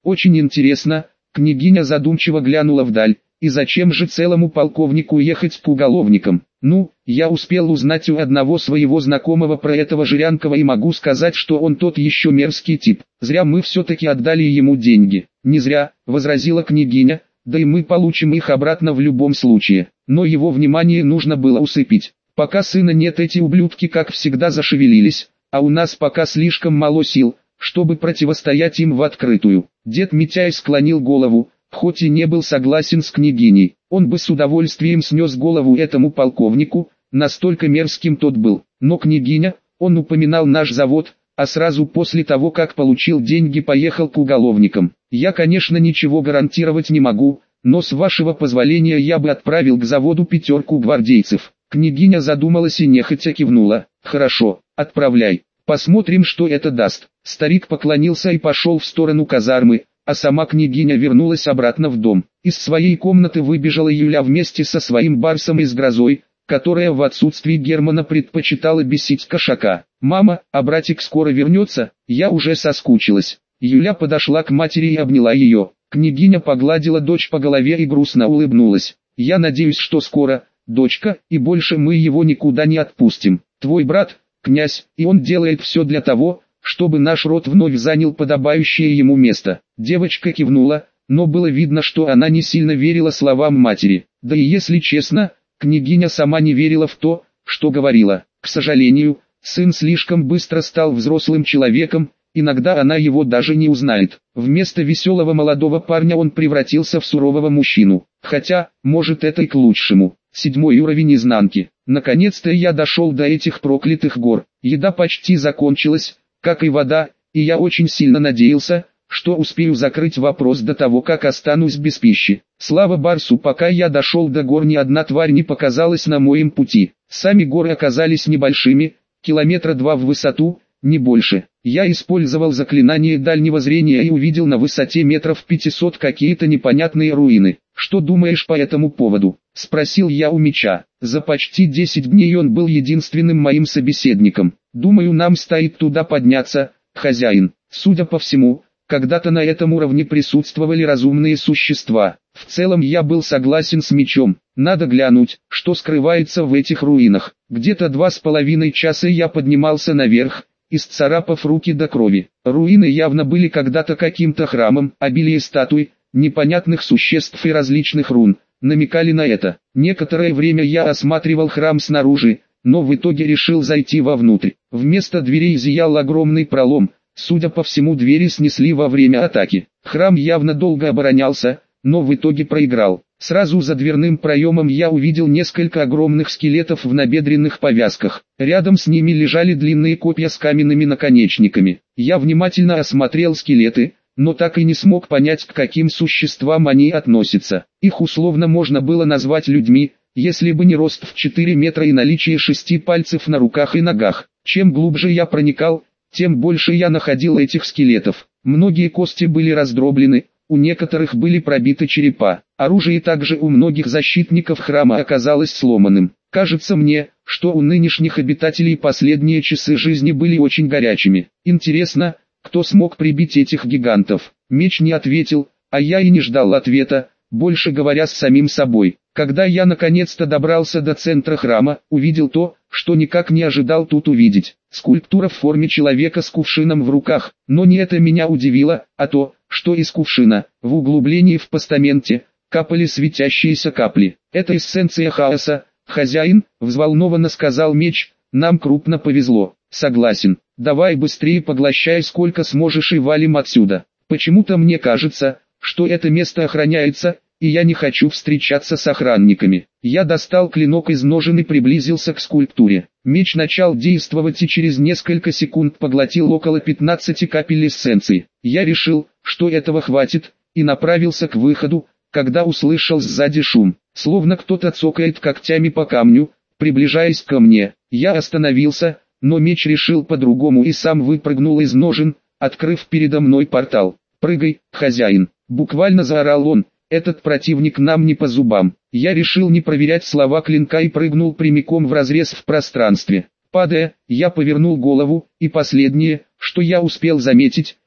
Очень интересно. Княгиня задумчиво глянула вдаль. И зачем же целому полковнику ехать к уголовникам? Ну, я успел узнать у одного своего знакомого про этого Жирянкова и могу сказать, что он тот еще мерзкий тип. Зря мы все-таки отдали ему деньги. Не зря, возразила княгиня, да и мы получим их обратно в любом случае. Но его внимание нужно было усыпить. Пока сына нет, эти ублюдки как всегда зашевелились, а у нас пока слишком мало сил, чтобы противостоять им в открытую. Дед Митяй склонил голову. Хоть и не был согласен с княгиней, он бы с удовольствием снес голову этому полковнику, настолько мерзким тот был. Но княгиня, он упоминал наш завод, а сразу после того, как получил деньги, поехал к уголовникам. Я, конечно, ничего гарантировать не могу, но с вашего позволения я бы отправил к заводу 5 гвардейцев. Княгиня задумалась и нехотя кивнула. Хорошо, отправляй, посмотрим, что это даст. Старик поклонился и пошел в сторону казармы. А сама княгиня вернулась обратно в дом. Из своей комнаты выбежала Юля вместе со своим барсом и с Грозой, которая в отсутствии Германа предпочитала бесить кошака. «Мама, а братик скоро вернется? Я уже соскучилась». Юля подошла к матери и обняла ее. Княгиня погладила дочь по голове и грустно улыбнулась. «Я надеюсь, что скоро, дочка, и больше мы его никуда не отпустим. Твой брат, князь, и он делает все для того, чтобы наш род вновь занял подобающее ему место». Девочка кивнула, но было видно, что она не сильно верила словам матери. Да и если честно, княгиня сама не верила в то, что говорила. К сожалению, сын слишком быстро стал взрослым человеком, иногда она его даже не узнает. Вместо веселого молодого парня он превратился в сурового мужчину. Хотя, может, это и к лучшему. 7-й уровень изнанки. Наконец-то я дошел до этих проклятых гор. Еда почти закончилась, как и вода, и я очень сильно надеялся, что успею закрыть вопрос до того, как останусь без пищи. Слава Барсу, пока я дошел до гор, ни одна тварь не показалась на моем пути. Сами горы оказались небольшими, 2 километра в высоту, не больше. Я использовал заклинание дальнего зрения и увидел на высоте 500 метров какие-то непонятные руины. «Что думаешь по этому поводу?» – спросил я у меча. За почти 10 дней он был единственным моим собеседником. «Думаю, нам стоит туда подняться, хозяин. Судя по всему, когда-то на этом уровне присутствовали разумные существа. В целом я был согласен с мечом. Надо глянуть, что скрывается в этих руинах. Где-то 2,5 часа я поднимался наверх, исцарапав руки до крови. Руины явно были когда-то каким-то храмом, обилие статуй, непонятных существ и различных рун намекали на это. Некоторое время я осматривал храм снаружи, но в итоге решил зайти вовнутрь. Вместо дверей зиял огромный пролом. Судя по всему, двери снесли во время атаки. Храм явно долго оборонялся, но в итоге проиграл. Сразу за дверным проемом я увидел несколько огромных скелетов в набедренных повязках. Рядом с ними лежали длинные копья с каменными наконечниками. Я внимательно осмотрел скелеты, но так и не смог понять, к каким существам они относятся. Их условно можно было назвать людьми, если бы не рост в 4 метра и наличие 6 пальцев на руках и ногах. Чем глубже я проникал, тем больше я находил этих скелетов. Многие кости были раздроблены, у некоторых были пробиты черепа. Оружие также у многих защитников храма оказалось сломанным. Кажется мне, что у нынешних обитателей последние часы жизни были очень горячими. Интересно, кто смог прибить этих гигантов? Меч не ответил, а я и не ждал ответа, больше говоря с самим собой. Когда я наконец-то добрался до центра храма, увидел то, что никак не ожидал тут увидеть. Скульптура в форме человека с кувшином в руках, но не это меня удивило, а то, что из кувшина, в углублении в постаменте, капали светящиеся капли. Это эссенция хаоса, хозяин, взволнованно сказал меч, нам крупно повезло. Согласен, давай быстрее поглощай сколько сможешь и валим отсюда. Почему-то мне кажется, что это место охраняется, и я не хочу встречаться с охранниками. Я достал клинок из ножен и приблизился к скульптуре. Меч начал действовать и через несколько секунд поглотил около 15 капель эссенции. Я решил, что этого хватит, и направился к выходу, когда услышал сзади шум. Словно кто-то цокает когтями по камню, приближаясь ко мне. Я остановился, но меч решил по-другому и сам выпрыгнул из ножен, открыв передо мной портал. «Прыгай, хозяин!» — буквально заорал он. «Этот противник нам не по зубам». Я решил не проверять слова клинка и прыгнул прямиком вразрез в пространстве. Падая, я повернул голову, и последнее, что я успел заметить,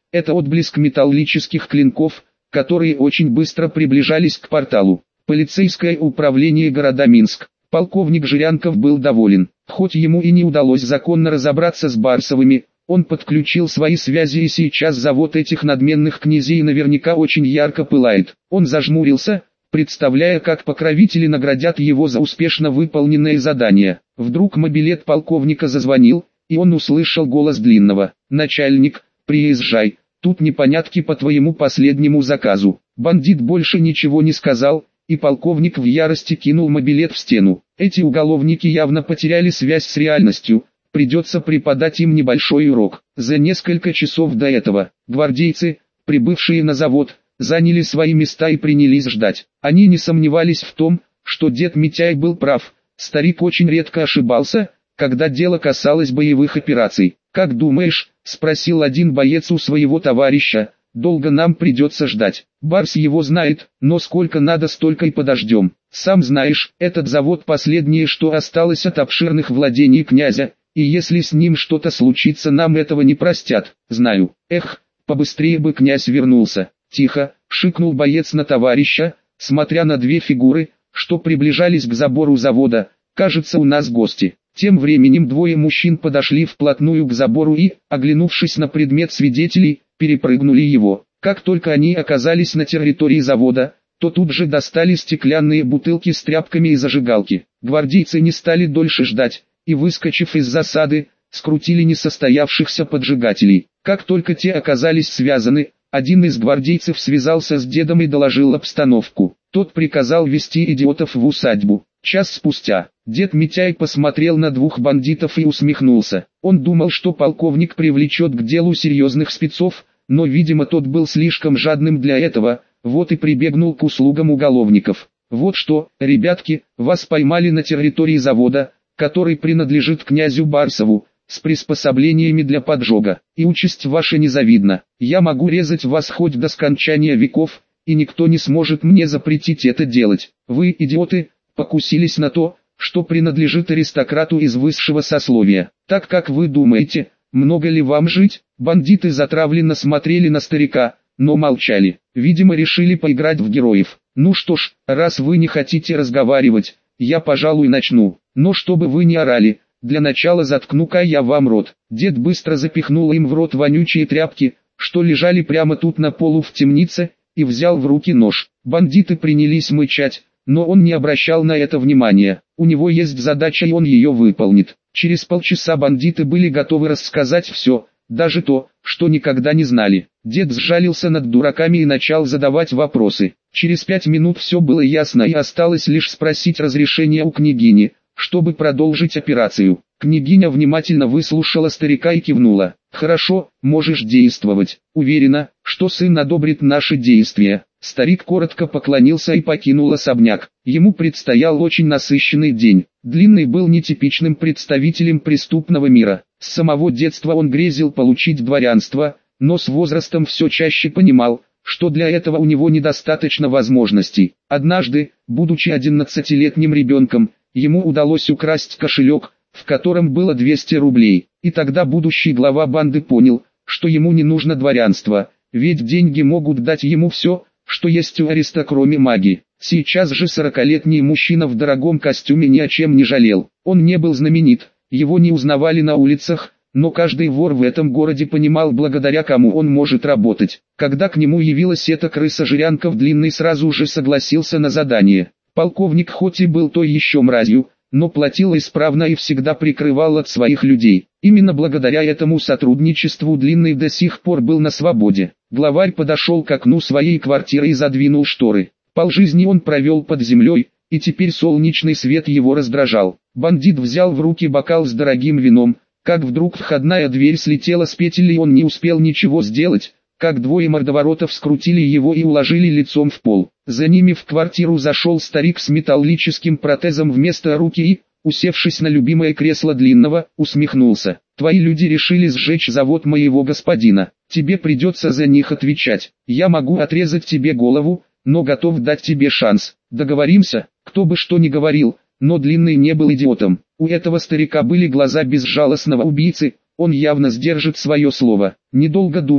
Это отблеск металлических клинков, которые очень быстро приближались к порталу. Полицейское управление города Минск. Полковник Жирянков был доволен. Хоть ему и не удалось законно разобраться с Барсовыми, он подключил свои связи, и сейчас завод этих надменных князей наверняка очень ярко пылает. Он зажмурился, представляя, как покровители наградят его за успешно выполненное задание. Вдруг мобилет полковника зазвонил, и он услышал голос Длинного. «Начальник, приезжай, тут непонятки по твоему последнему заказу». Бандит больше ничего не сказал, и полковник в ярости кинул мобилет в стену. Эти уголовники явно потеряли связь с реальностью, придется преподать им небольшой урок. За несколько часов до этого, гвардейцы, прибывшие на завод, заняли свои места и принялись ждать. Они не сомневались в том, что дед Митяй был прав, старик очень редко ошибался, когда дело касалось боевых операций. «Как думаешь?» – спросил один боец у своего товарища. «Долго нам придется ждать. Барс его знает, но сколько надо, столько и подождем. Сам знаешь, этот завод последнее, что осталось от обширных владений князя, и если с ним что-то случится, нам этого не простят». «Знаю. Эх, побыстрее бы князь вернулся». «Тихо», — шикнул боец на товарища, смотря на две фигуры, что приближались к забору завода. «Кажется, у нас гости». Тем временем двое мужчин подошли вплотную к забору и, оглянувшись на предмет свидетелей, перепрыгнули его. Как только они оказались на территории завода, то тут же достали стеклянные бутылки с тряпками и зажигалки. Гвардейцы не стали дольше ждать, и, выскочив из засады, скрутили несостоявшихся поджигателей. Как только те оказались связаны, один из гвардейцев связался с дедом и доложил обстановку. Тот приказал вести идиотов в усадьбу. Час спустя, дед Митяй посмотрел на двух бандитов и усмехнулся. Он думал, что полковник привлечет к делу серьезных спецов, но, видимо, тот был слишком жадным для этого, вот и прибегнул к услугам уголовников. «Вот что, ребятки, вас поймали на территории завода, который принадлежит князю Барсову, с приспособлениями для поджога, и участь ваша незавидна. Я могу резать вас хоть до скончания веков, и никто не сможет мне запретить это делать. Вы, идиоты, покусились на то, что принадлежит аристократу из высшего сословия. Так как вы думаете, много ли вам жить?» Бандиты затравленно смотрели на старика, но молчали. Видимо, решили поиграть в героев. «Ну что ж, раз вы не хотите разговаривать, я, пожалуй, начну. Но чтобы вы не орали, для начала заткну-ка я вам рот». Дед быстро запихнул им в рот вонючие тряпки, что лежали прямо тут на полу в темнице, и взял в руки нож. Бандиты принялись мычать, но он не обращал на это внимания. У него есть задача, и он ее выполнит. Через полчаса бандиты были готовы рассказать все, даже то, что никогда не знали. Дед сжалился над дураками и начал задавать вопросы. Через 5 минут все было ясно, и осталось лишь спросить разрешения у княгини, чтобы продолжить операцию. Княгиня внимательно выслушала старика и кивнула. «Хорошо, можешь действовать. Уверена, что сын одобрит наши действия». Старик коротко поклонился и покинул особняк. Ему предстоял очень насыщенный день. Длинный был нетипичным представителем преступного мира. С самого детства он грезил получить дворянство, но с возрастом все чаще понимал, что для этого у него недостаточно возможностей. Однажды, будучи 11-летним ребенком, ему удалось украсть кошелек, в котором было 200 рублей. И тогда будущий глава банды понял, что ему не нужно дворянство, ведь деньги могут дать ему все, что есть у ариста, кроме магии. Сейчас же 40-летний мужчина в дорогом костюме ни о чем не жалел. Он не был знаменит, его не узнавали на улицах, но каждый вор в этом городе понимал, благодаря кому он может работать. Когда к нему явилась эта крыса Жирянков, Длинный сразу же согласился на задание. Полковник хоть и был той еще мразью, но платил исправно и всегда прикрывал от своих людей. Именно благодаря этому сотрудничеству Длинный до сих пор был на свободе. Главарь подошел к окну своей квартиры и задвинул шторы. Полжизни он провел под землей, и теперь солнечный свет его раздражал. Бандит взял в руки бокал с дорогим вином, как вдруг входная дверь слетела с петель, и он не успел ничего сделать, как двое мордоворотов скрутили его и уложили лицом в пол. За ними в квартиру зашел старик с металлическим протезом вместо руки и, усевшись на любимое кресло Длинного, усмехнулся. «Твои люди решили сжечь завод моего господина. Тебе придется за них отвечать. Я могу отрезать тебе голову, но готов дать тебе шанс. Договоримся?» Кто бы что ни говорил, но Длинный не был идиотом. У этого старика были глаза безжалостного убийцы, он явно сдержит свое слово. Недолго думая,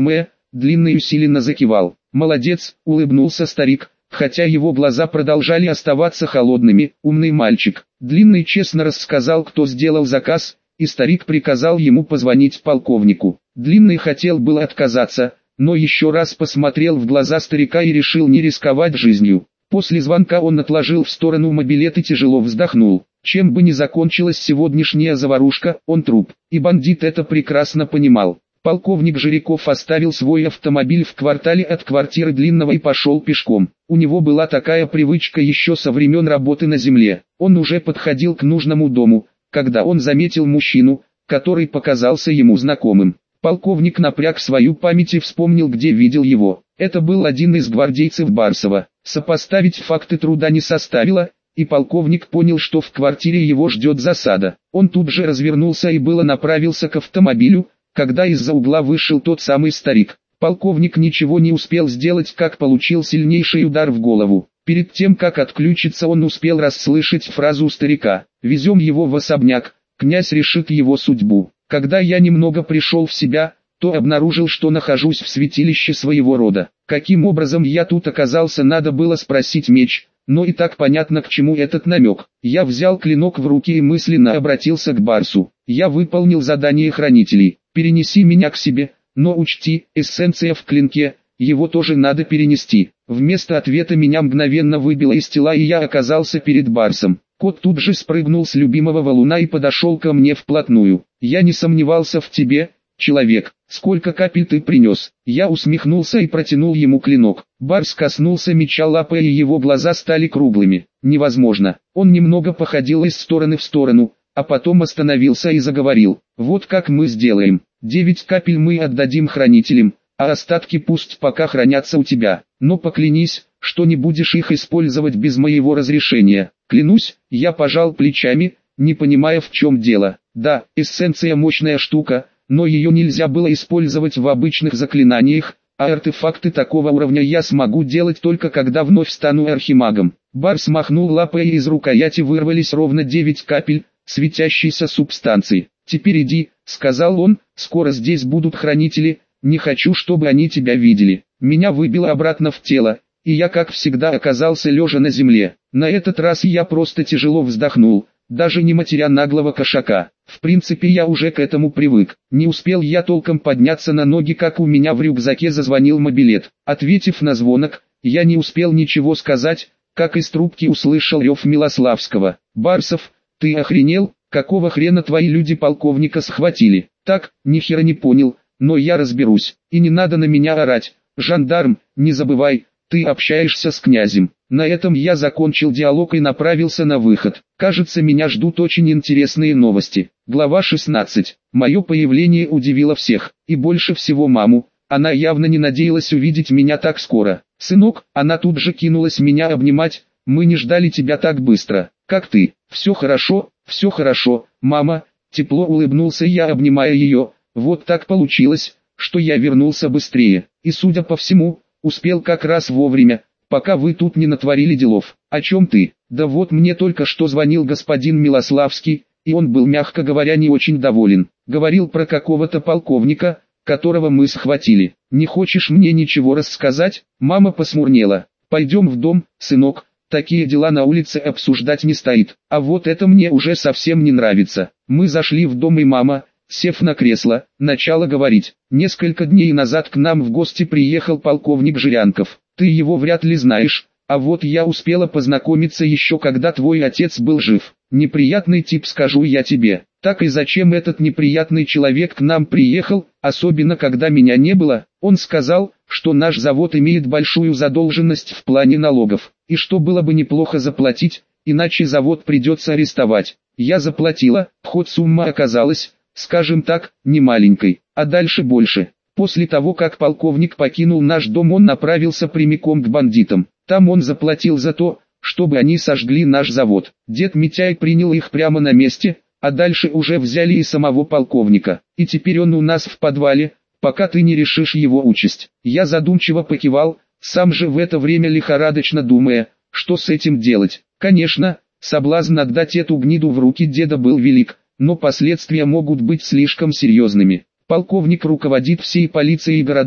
Длинный усиленно закивал. «Молодец», — улыбнулся старик, хотя его глаза продолжали оставаться холодными. «Умный мальчик». Длинный честно рассказал, кто сделал заказ, и старик приказал ему позвонить полковнику. Длинный хотел было отказаться, но еще раз посмотрел в глаза старика и решил не рисковать жизнью. После звонка он отложил в сторону мобилет и тяжело вздохнул. Чем бы ни закончилась сегодняшняя заварушка, он труп, и бандит это прекрасно понимал. Полковник Жиряков оставил свой автомобиль в квартале от квартиры Длинного и пошел пешком. У него была такая привычка еще со времен работы на земле. Он уже подходил к нужному дому, когда он заметил мужчину, который показался ему знакомым. Полковник напряг свою память и вспомнил, где видел его. Это был один из гвардейцев Барсова. Сопоставить факты труда не составило, и полковник понял, что в квартире его ждет засада. Он тут же развернулся и было направился к автомобилю, когда из-за угла вышел тот самый старик. Полковник ничего не успел сделать, как получил сильнейший удар в голову. Перед тем, как отключиться, он успел расслышать фразу старика: «Везем его в особняк, князь решит его судьбу». Когда я немного пришел в себя, то обнаружил, что нахожусь в святилище своего рода. Каким образом я тут оказался, надо было спросить меч, но и так понятно, к чему этот намек. Я взял клинок в руки и мысленно обратился к Барсу. Я выполнил задание хранителей. Перенеси меня к себе, но учти, эссенция в клинке, его тоже надо перенести. Вместо ответа меня мгновенно выбило из тела, и я оказался перед Барсом. Кот тут же спрыгнул с любимого валуна и подошел ко мне вплотную. «Я не сомневался в тебе, человек. Сколько капель ты принес?» Я усмехнулся и протянул ему клинок. Барс коснулся меча лапой, и его глаза стали круглыми. «Невозможно». Он немного походил из стороны в сторону, а потом остановился и заговорил. «Вот как мы сделаем. 9 капель мы отдадим хранителям, а остатки пусть пока хранятся у тебя. Но поклянись, что не будешь их использовать без моего разрешения». «Клянусь», я пожал плечами, не понимая, в чем дело. Да, эссенция мощная штука, но ее нельзя было использовать в обычных заклинаниях, а артефакты такого уровня я смогу делать только когда вновь стану архимагом. Барс махнул лапой, и из рукояти вырвались ровно 9 капель светящейся субстанции. «Теперь иди», — сказал он, — «скоро здесь будут хранители, не хочу, чтобы они тебя видели». Меня выбило обратно в тело, и я, как всегда, оказался лежа на земле. На этот раз я просто тяжело вздохнул, даже не матеря наглого кошака. В принципе, я уже к этому привык. Не успел я толком подняться на ноги, как у меня в рюкзаке зазвонил мобилет. Ответив на звонок, я не успел ничего сказать, как из трубки услышал рев Милославского. «Барсов, ты охренел? Какого хрена твои люди полковника схватили?» «Так, ни хера не понял, но я разберусь. И не надо на меня орать. Жандарм, не забывай, ты общаешься с князем». На этом я закончил диалог и направился на выход. Кажется, меня ждут очень интересные новости. Глава 16. Мое появление удивило всех, и больше всего маму. Она явно не надеялась увидеть меня так скоро. «Сынок», она тут же кинулась меня обнимать, «мы не ждали тебя так быстро. Как ты?» все хорошо, мама», тепло улыбнулся я, обнимая ее. Вот так получилось, что я вернулся быстрее, и, судя по всему, успел как раз вовремя, пока вы тут не натворили делов. «О чем ты?» «Да вот мне только что звонил господин Милославский, и он был, мягко говоря, не очень доволен. Говорил про какого-то полковника, которого мы схватили. Не хочешь мне ничего рассказать?» Мама посмурнела. «Пойдем в дом, сынок, такие дела на улице обсуждать не стоит. А вот это мне уже совсем не нравится». Мы зашли в дом, и мама, сев на кресло, начала говорить. «Несколько дней назад к нам в гости приехал полковник Жирянков. Ты его вряд ли знаешь, а вот я успела познакомиться еще когда твой отец был жив. Неприятный тип, скажу я тебе. Так и зачем этот неприятный человек к нам приехал, особенно когда меня не было?» Он сказал, что наш завод имеет большую задолженность в плане налогов, и что было бы неплохо заплатить, иначе завод придется арестовать. Я заплатила, хоть сумма оказалась, скажем так, не маленькой, а дальше больше. После того, как полковник покинул наш дом, он направился прямиком к бандитам. Там он заплатил за то, чтобы они сожгли наш завод. Дед Митяй принял их прямо на месте, а дальше уже взяли и самого полковника. И теперь он у нас в подвале, пока ты не решишь его участь. Я задумчиво покивал, сам же в это время лихорадочно думая, что с этим делать. Конечно, соблазн отдать эту гниду в руки деда был велик, но последствия могут быть слишком серьезными. Полковник руководит всей полицией города,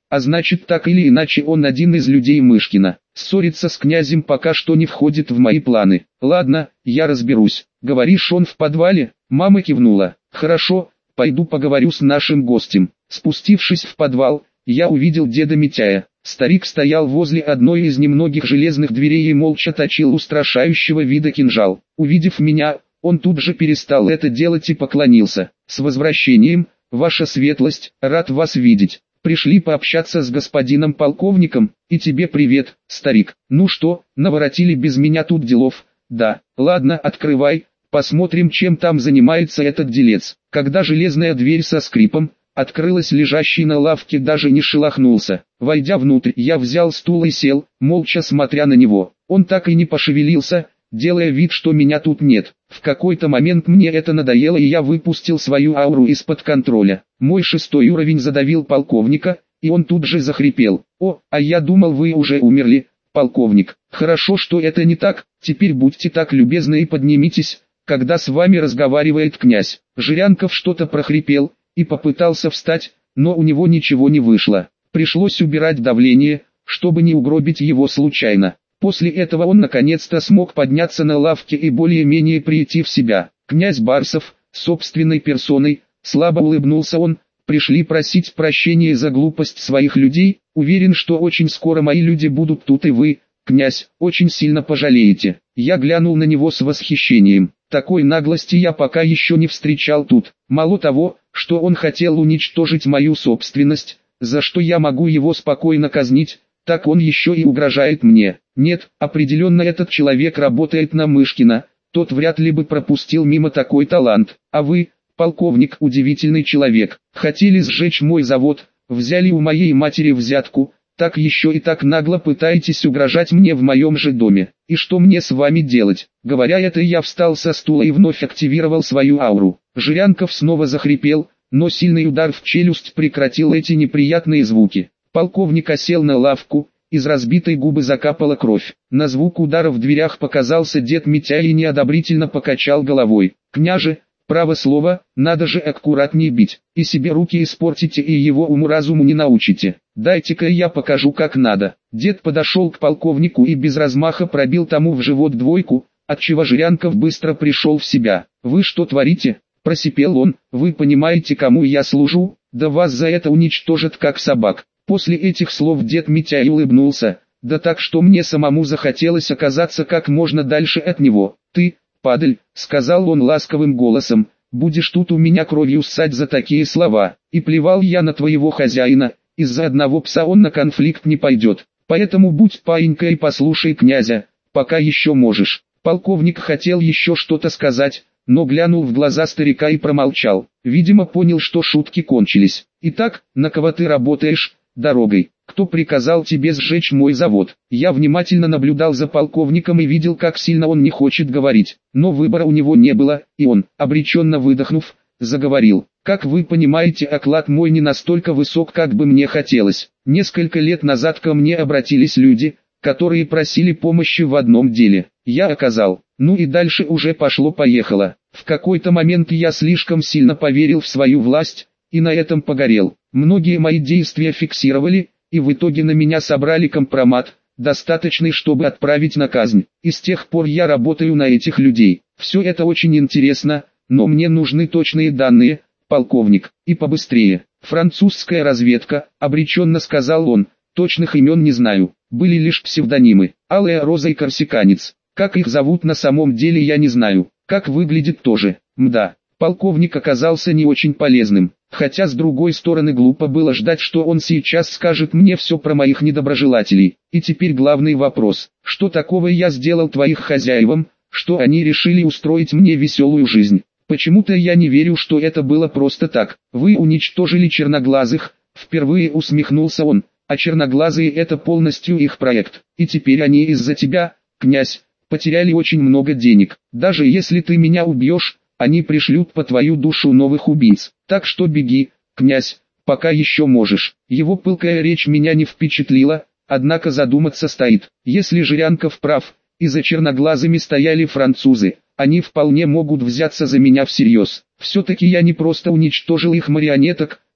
а значит так или иначе он один из людей Мышкина. Ссориться с князем пока что не входит в мои планы. Ладно, я разберусь. Говоришь, он в подвале? Мама кивнула. Хорошо, пойду поговорю с нашим гостем. Спустившись в подвал, я увидел деда Митяя. Старик стоял возле одной из немногих железных дверей и молча точил устрашающего вида кинжал. Увидев меня, он тут же перестал это делать и поклонился. «С возвращением, ваша светлость, рад вас видеть. Пришли пообщаться с господином полковником, и тебе привет, старик. Ну что, наворотили без меня тут делов?» «Да, ладно, открывай, посмотрим, чем там занимается этот делец». Когда железная дверь со скрипом открылась, лежащий на лавке даже не шелохнулся. Войдя внутрь, я взял стул и сел, молча смотря на него. Он так и не пошевелился, делая вид, что меня тут нет. В какой-то момент мне это надоело, и я выпустил свою ауру из-под контроля. Мой 6-й уровень задавил полковника, и он тут же захрипел. «О, а я думал, вы уже умерли, полковник. Хорошо, что это не так. Теперь будьте так любезны и поднимитесь, когда с вами разговаривает князь». Жирянков что-то прохрипел и попытался встать, но у него ничего не вышло. Пришлось убирать давление, чтобы не угробить его случайно. После этого он наконец-то смог подняться на лавке и более-менее прийти в себя. «Князь Барсов, собственной персоной», слабо улыбнулся он, «пришли просить прощения за глупость своих людей, уверен, что очень скоро мои люди будут тут, и вы, князь, очень сильно пожалеете». Я глянул на него с восхищением. Такой наглости я пока еще не встречал тут. Мало того, что он хотел уничтожить мою собственность, за что я могу его спокойно казнить, так он еще и угрожает мне. Нет, определенно этот человек работает на Мышкина, тот вряд ли бы пропустил мимо такой талант. А вы, полковник, удивительный человек. Хотели сжечь мой завод, взяли у моей матери взятку, так еще и так нагло пытаетесь угрожать мне в моем же доме. И что мне с вами делать? Говоря это, я встал со стула и вновь активировал свою ауру. Жирянков снова захрипел, но сильный удар в челюсть прекратил эти неприятные звуки. Полковник осел на лавку, из разбитой губы закапала кровь. На звук удара в дверях показался дед Митя и неодобрительно покачал головой. «Княже, право слово, надо же аккуратнее бить, и себе руки испортите и его уму-разуму не научите. Дайте-ка я покажу, как надо». Дед подошел к полковнику и без размаха пробил тому в живот двойку, отчего Жирянков быстро пришел в себя. «Вы что творите?» – просипел он. «Вы понимаете, кому я служу? Да вас за это уничтожат как собак». После этих слов дед Митя и улыбнулся, да так, что мне самому захотелось оказаться как можно дальше от него. «Ты, падаль», — сказал он ласковым голосом, — «будешь тут у меня кровью ссать за такие слова. И плевал я на твоего хозяина, из-за одного пса он на конфликт не пойдет. Поэтому будь паинька и послушай князя, пока еще можешь». Полковник хотел еще что-то сказать, но глянул в глаза старика и промолчал. Видимо, понял, что шутки кончились. «Итак, на кого ты работаешь?» «Дорогой. Кто приказал тебе сжечь мой завод?» Я внимательно наблюдал за полковником и видел, как сильно он не хочет говорить. Но выбора у него не было, и он, обреченно выдохнув, заговорил. «Как вы понимаете, оклад мой не настолько высок, как бы мне хотелось. Несколько лет назад ко мне обратились люди, которые просили помощи в одном деле. Я оказал. Ну и дальше уже пошло-поехало. В какой-то момент я слишком сильно поверил в свою власть, и на этом погорел. Многие мои действия фиксировали, и в итоге на меня собрали компромат, достаточный, чтобы отправить на казнь. И с тех пор я работаю на этих людей. Все это очень интересно, но мне нужны точные данные, полковник, и побыстрее». «Французская разведка», — обреченно сказал он, — «точных имен не знаю, были лишь псевдонимы, Алая Роза и Корсиканец. Как их зовут на самом деле я не знаю, как выглядит тоже, мда». Полковник оказался не очень полезным, хотя с другой стороны глупо было ждать, что он сейчас скажет мне все про моих недоброжелателей. И теперь главный вопрос: что такого я сделал твоих хозяевам, что они решили устроить мне веселую жизнь? Почему-то я не верю, что это было просто так. «Вы уничтожили черноглазых», впервые усмехнулся он, «а черноглазые — это полностью их проект, и теперь они из-за тебя, князь, потеряли очень много денег. Даже если ты меня убьешь, они пришлют по твою душу новых убийц. Так что беги, князь, пока еще можешь». Его пылкая речь меня не впечатлила, однако задуматься стоит. Если Жирянков прав, и за черноглазыми стояли французы, они вполне могут взяться за меня всерьез. Все-таки я не просто уничтожил их марионеток,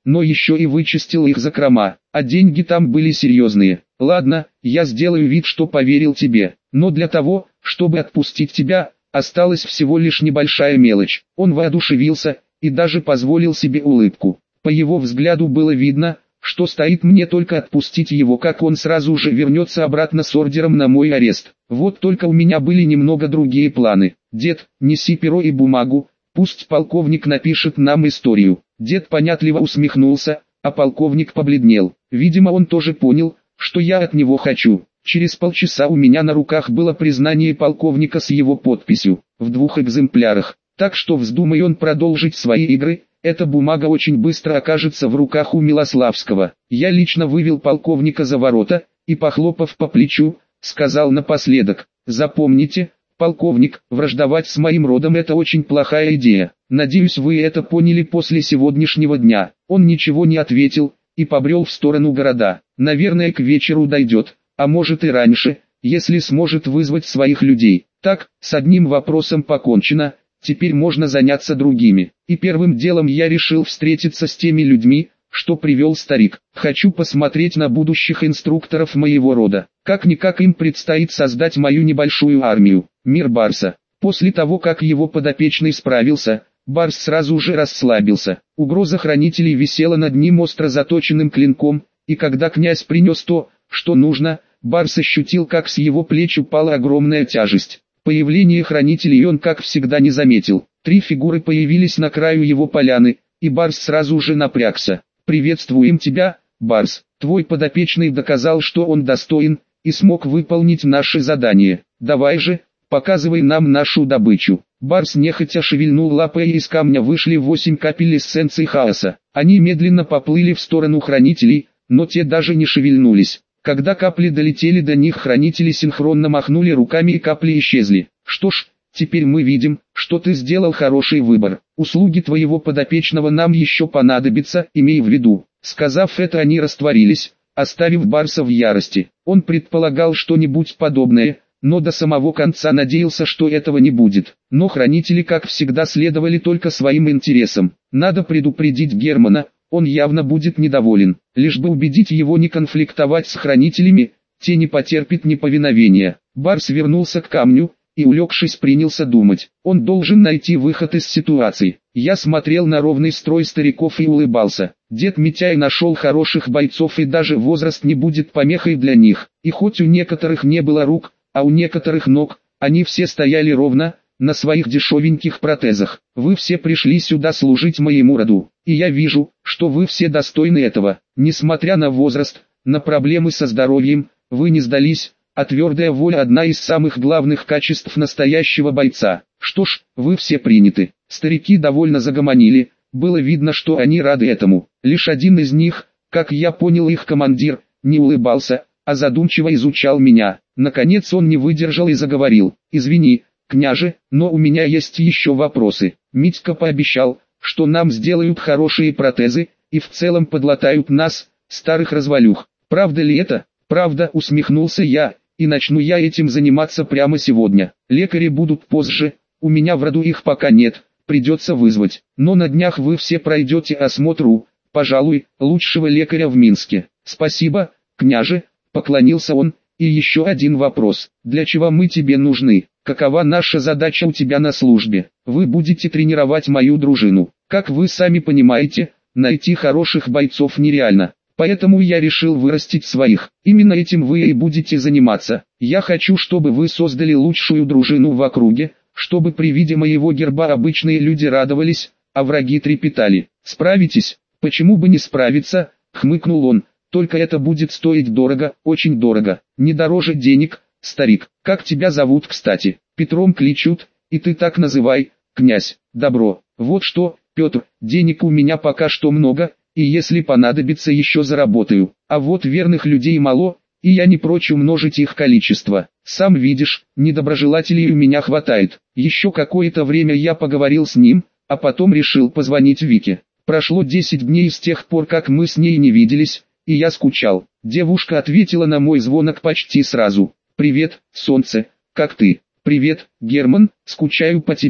но еще и вычистил их закрома, а деньги там были серьезные. Ладно, я сделаю вид, что поверил тебе, но для того, чтобы отпустить тебя, осталась всего лишь небольшая мелочь. Он воодушевился и даже позволил себе улыбку. По его взгляду было видно, что стоит мне только отпустить его, как он сразу же вернется обратно с ордером на мой арест. Вот только у меня были немного другие планы. Дед, неси перо и бумагу, пусть полковник напишет нам историю. Дед понятливо усмехнулся, а полковник побледнел. Видимо, он тоже понял, что я от него хочу. Через полчаса у меня на руках было признание полковника с его подписью, в 2 экземплярах. Так что вздумай он продолжить свои игры, эта бумага очень быстро окажется в руках у Милославского. Я лично вывел полковника за ворота, и, похлопав по плечу, сказал напоследок: запомните, полковник, враждовать с моим родом — это очень плохая идея. Надеюсь, вы это поняли после сегодняшнего дня. Он ничего не ответил, и побрел в сторону города. Наверное, к вечеру дойдет, а может и раньше, если сможет вызвать своих людей. Так, с одним вопросом покончено. Теперь можно заняться другими. И первым делом я решил встретиться с теми людьми, что привел старик. Хочу посмотреть на будущих инструкторов моего рода. Как-никак им предстоит создать мою небольшую армию. Мир Барса. После того, как его подопечный справился, Барс сразу же расслабился. Угроза хранителей висела над ним остро заточенным клинком, и когда князь принес то, что нужно, Барс ощутил, как с его плеч упала огромная тяжесть. Появление хранителей он, как всегда, не заметил. 3 фигуры появились на краю его поляны, и Барс сразу же напрягся. «Приветствуем тебя, Барс. Твой подопечный доказал, что он достоин, и смог выполнить наше задание. Давай же, показывай нам нашу добычу». Барс нехотя шевельнул лапой, и из камня вышли 8 капель эссенции хаоса. Они медленно поплыли в сторону хранителей, но те даже не шевельнулись. Когда капли долетели до них, хранители синхронно махнули руками, и капли исчезли. «Что ж, теперь мы видим, что ты сделал хороший выбор. Услуги твоего подопечного нам еще понадобятся, имей в виду». Сказав это, они растворились, оставив Барса в ярости. Он предполагал что-нибудь подобное, но до самого конца надеялся, что этого не будет. Но хранители, как всегда, следовали только своим интересам. Надо предупредить Германа, он явно будет недоволен. Лишь бы убедить его не конфликтовать с хранителями, те не потерпят неповиновения. Барс вернулся к камню и, улегшись, принялся думать. Он должен найти выход из ситуации. Я смотрел на ровный строй стариков и улыбался. Дед Митяй нашел хороших бойцов, и даже возраст не будет помехой для них. И хоть у некоторых не было рук, а у некоторых ног, они все стояли ровно, на своих дешевеньких протезах. Вы все пришли сюда служить моему роду, и я вижу, что вы все достойны этого. Несмотря на возраст, на проблемы со здоровьем, вы не сдались, а твердая воля — одна из самых главных качеств настоящего бойца. Что ж, вы все приняты. Старики довольно загомонили, было видно, что они рады этому. Лишь один из них, как я понял, их командир, не улыбался, а задумчиво изучал меня. Наконец он не выдержал и заговорил: «Извини, княже, но у меня есть еще вопросы. Митька пообещал, что нам сделают хорошие протезы, и в целом подлатают нас, старых развалюх. Правда ли это?» «Правда», — усмехнулся я, — «и начну я этим заниматься прямо сегодня. Лекари будут позже, у меня в роду их пока нет, придется вызвать. Но на днях вы все пройдете осмотр у, пожалуй, лучшего лекаря в Минске». «Спасибо, княже», — поклонился он. «И еще один вопрос. Для чего мы тебе нужны? Какова наша задача у тебя на службе? Вы будете тренировать мою дружину. Как вы сами понимаете, найти хороших бойцов нереально. Поэтому я решил вырастить своих. Именно этим вы и будете заниматься. Я хочу, чтобы вы создали лучшую дружину в округе, чтобы при виде моего герба обычные люди радовались, а враги трепетали. Справитесь?» «Почему бы не справиться?» — хмыкнул он. «Только это будет стоить дорого, очень дорого. Не дороже денег, старик. Как тебя зовут, кстати?» «Петром кличут, и ты так называй, князь». «Добро. Вот что, Петр, денег у меня пока что много, и если понадобится, еще заработаю. А вот верных людей мало, и я не прочь умножить их количество. Сам видишь, недоброжелателей у меня хватает». Еще какое-то время я поговорил с ним, а потом решил позвонить Вике. Прошло 10 дней с тех пор, как мы с ней не виделись, и я скучал. Девушка ответила на мой звонок почти сразу. «Привет, солнце, как ты?» «Привет, Герман, скучаю по тебе.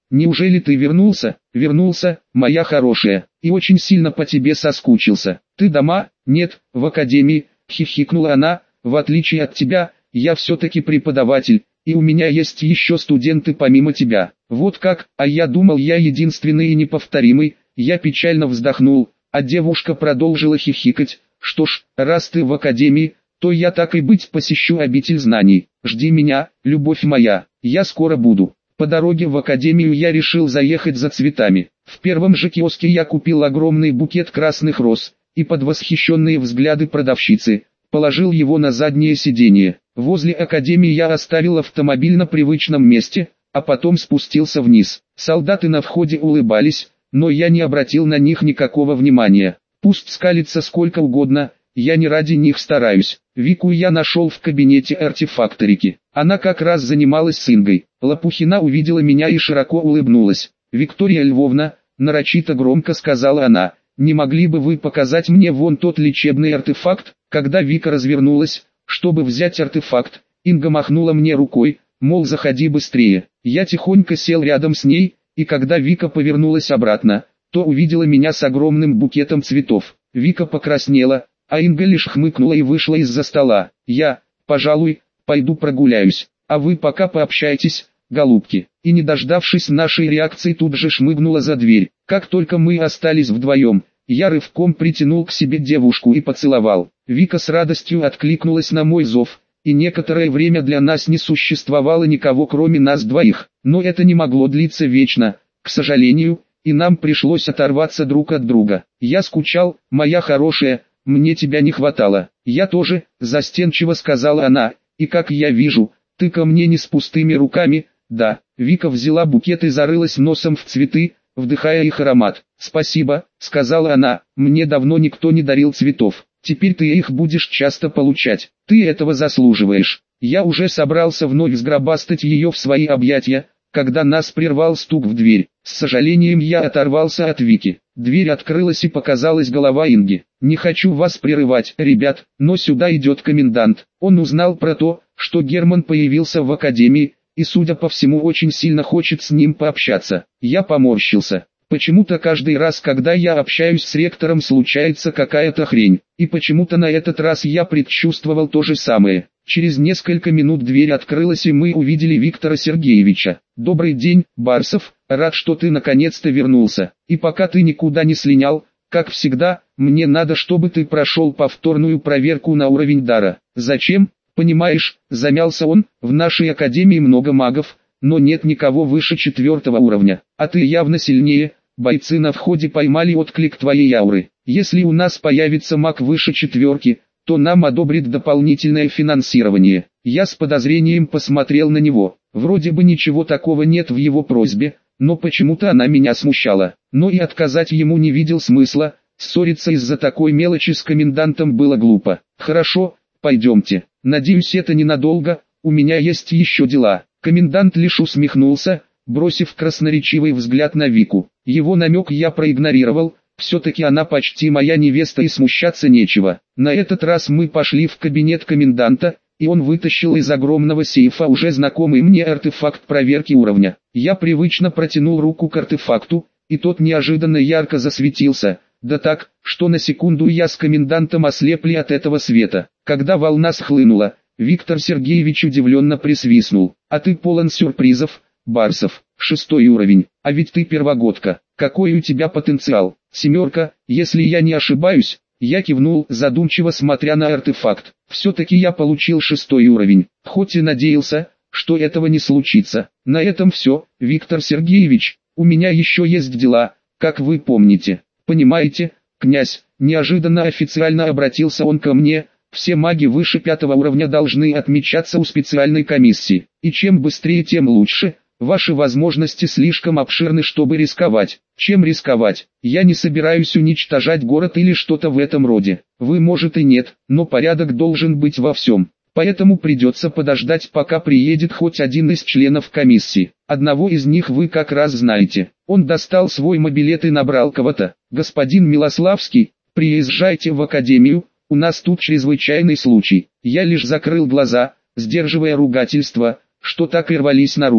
неужели ты вернулся? Вернулся, моя хорошая, и очень сильно по тебе соскучился. Ты дома? Нет, в академии, хихикнула она, в отличие от тебя, я все-таки преподаватель, и у меня есть еще студенты помимо тебя. Вот как, а я думал, я единственный и неповторимый. Я печально вздохнул, а девушка продолжила хихикать. Что ж, раз ты в академии, то я так и быть посещу обитель знаний. Жди меня, любовь моя, я скоро буду. По дороге в академию я решил заехать за цветами. В первом же киоске я купил огромный букет красных роз, и под восхищенные взгляды продавщицы положил его на заднее сиденье. Возле академии я оставил автомобиль на привычном месте, а потом спустился вниз. Солдаты на входе улыбались, но я не обратил на них никакого внимания. Пусть скалится сколько угодно, я не ради них стараюсь. Вику я нашел в кабинете артефакторики. Она как раз занималась с Ингой. Лопухина увидела меня и широко улыбнулась. «Виктория Львовна», нарочито громко сказала она, «не могли бы вы показать мне вон тот лечебный артефакт?» Когда Вика развернулась, чтобы взять артефакт, Инга махнула мне рукой, мол, заходи быстрее. Я тихонько сел рядом с ней, и когда Вика повернулась обратно, то увидела меня с огромным букетом цветов. Вика покраснела, а Инга лишь хмыкнула и вышла из-за стола. «Я, пожалуй, пойду прогуляюсь, а вы пока пообщайтесь, голубки». И не дождавшись нашей реакции, тут же шмыгнула за дверь. Как только мы остались вдвоем, я рывком притянул к себе девушку и поцеловал. Вика с радостью откликнулась на мой зов, и некоторое время для нас не существовало никого кроме нас двоих. Но это не могло длиться вечно, к сожалению, и нам пришлось оторваться друг от друга. «Я скучал, моя хорошая, мне тебя не хватало». «Я тоже», застенчиво сказала она, «и как я вижу, ты ко мне не с пустыми руками». «Да». Вика взяла букет и зарылась носом в цветы, вдыхая их аромат. «Спасибо», сказала она, «мне давно никто не дарил цветов. Теперь ты их будешь часто получать. Ты этого заслуживаешь». Я уже собрался вновь сгробастать ее в свои объятия, когда нас прервал стук в дверь. С сожалением я оторвался от Вики. Дверь открылась и показалась голова Инги. «Не хочу вас прерывать, ребят, но сюда идет комендант». Он узнал про то, что Герман появился в академии, и, судя по всему, очень сильно хочет с ним пообщаться. Я поморщился. Почему-то каждый раз, когда я общаюсь с ректором, случается какая-то хрень. И почему-то на этот раз я предчувствовал то же самое. Через несколько минут дверь открылась, и мы увидели Виктора Сергеевича. «Добрый день, Барсов, рад, что ты наконец-то вернулся. И пока ты никуда не слинял, как всегда, мне надо, чтобы ты прошел повторную проверку на уровень дара». «Зачем?» «Понимаешь», замялся он, «в нашей академии много магов, но нет никого выше 4 уровня, а ты явно сильнее. Бойцы на входе поймали отклик твоей ауры. Если у нас появится маг выше 4, то нам одобрит дополнительное финансирование». Я с подозрением посмотрел на него. Вроде бы ничего такого нет в его просьбе, но почему-то она меня смущала. Но и отказать ему не видел смысла, ссориться из-за такой мелочи с комендантом было глупо. «Хорошо, пойдемте. Надеюсь, это ненадолго, у меня есть еще дела». Комендант лишь усмехнулся, бросив красноречивый взгляд на Вику. Его намек я проигнорировал, все-таки она почти моя невеста и смущаться нечего. На этот раз мы пошли в кабинет коменданта, и он вытащил из огромного сейфа уже знакомый мне артефакт проверки уровня. Я привычно протянул руку к артефакту, и тот неожиданно ярко засветился, да так, что на секунду я с комендантом ослепли от этого света. Когда волна схлынула, Виктор Сергеевич удивленно присвистнул. «А ты полон сюрпризов, Барсов, 6 уровень, а ведь ты первогодка, какой у тебя потенциал?» «7, если я не ошибаюсь». Я кивнул, задумчиво смотря на артефакт. «Все-таки я получил 6 уровень, хоть и надеялся, что этого не случится». На этом все, Виктор Сергеевич, у меня еще есть дела, как вы помните. «Понимаете, князь», неожиданно официально обратился он ко мне, «все маги выше 5 уровня должны отмечаться у специальной комиссии, и чем быстрее, тем лучше. Ваши возможности слишком обширны, чтобы рисковать». «Чем рисковать? Я не собираюсь уничтожать город или что-то в этом роде. Вы, может, и нет, но порядок должен быть во всем. Поэтому придется подождать, пока приедет хоть один из членов комиссии. Одного из них вы как раз знаете». Он достал свой мобилет и набрал кого-то. «Господин Милославский, приезжайте в академию, у нас тут чрезвычайный случай». Я лишь закрыл глаза, сдерживая ругательства, что так и рвались наружу.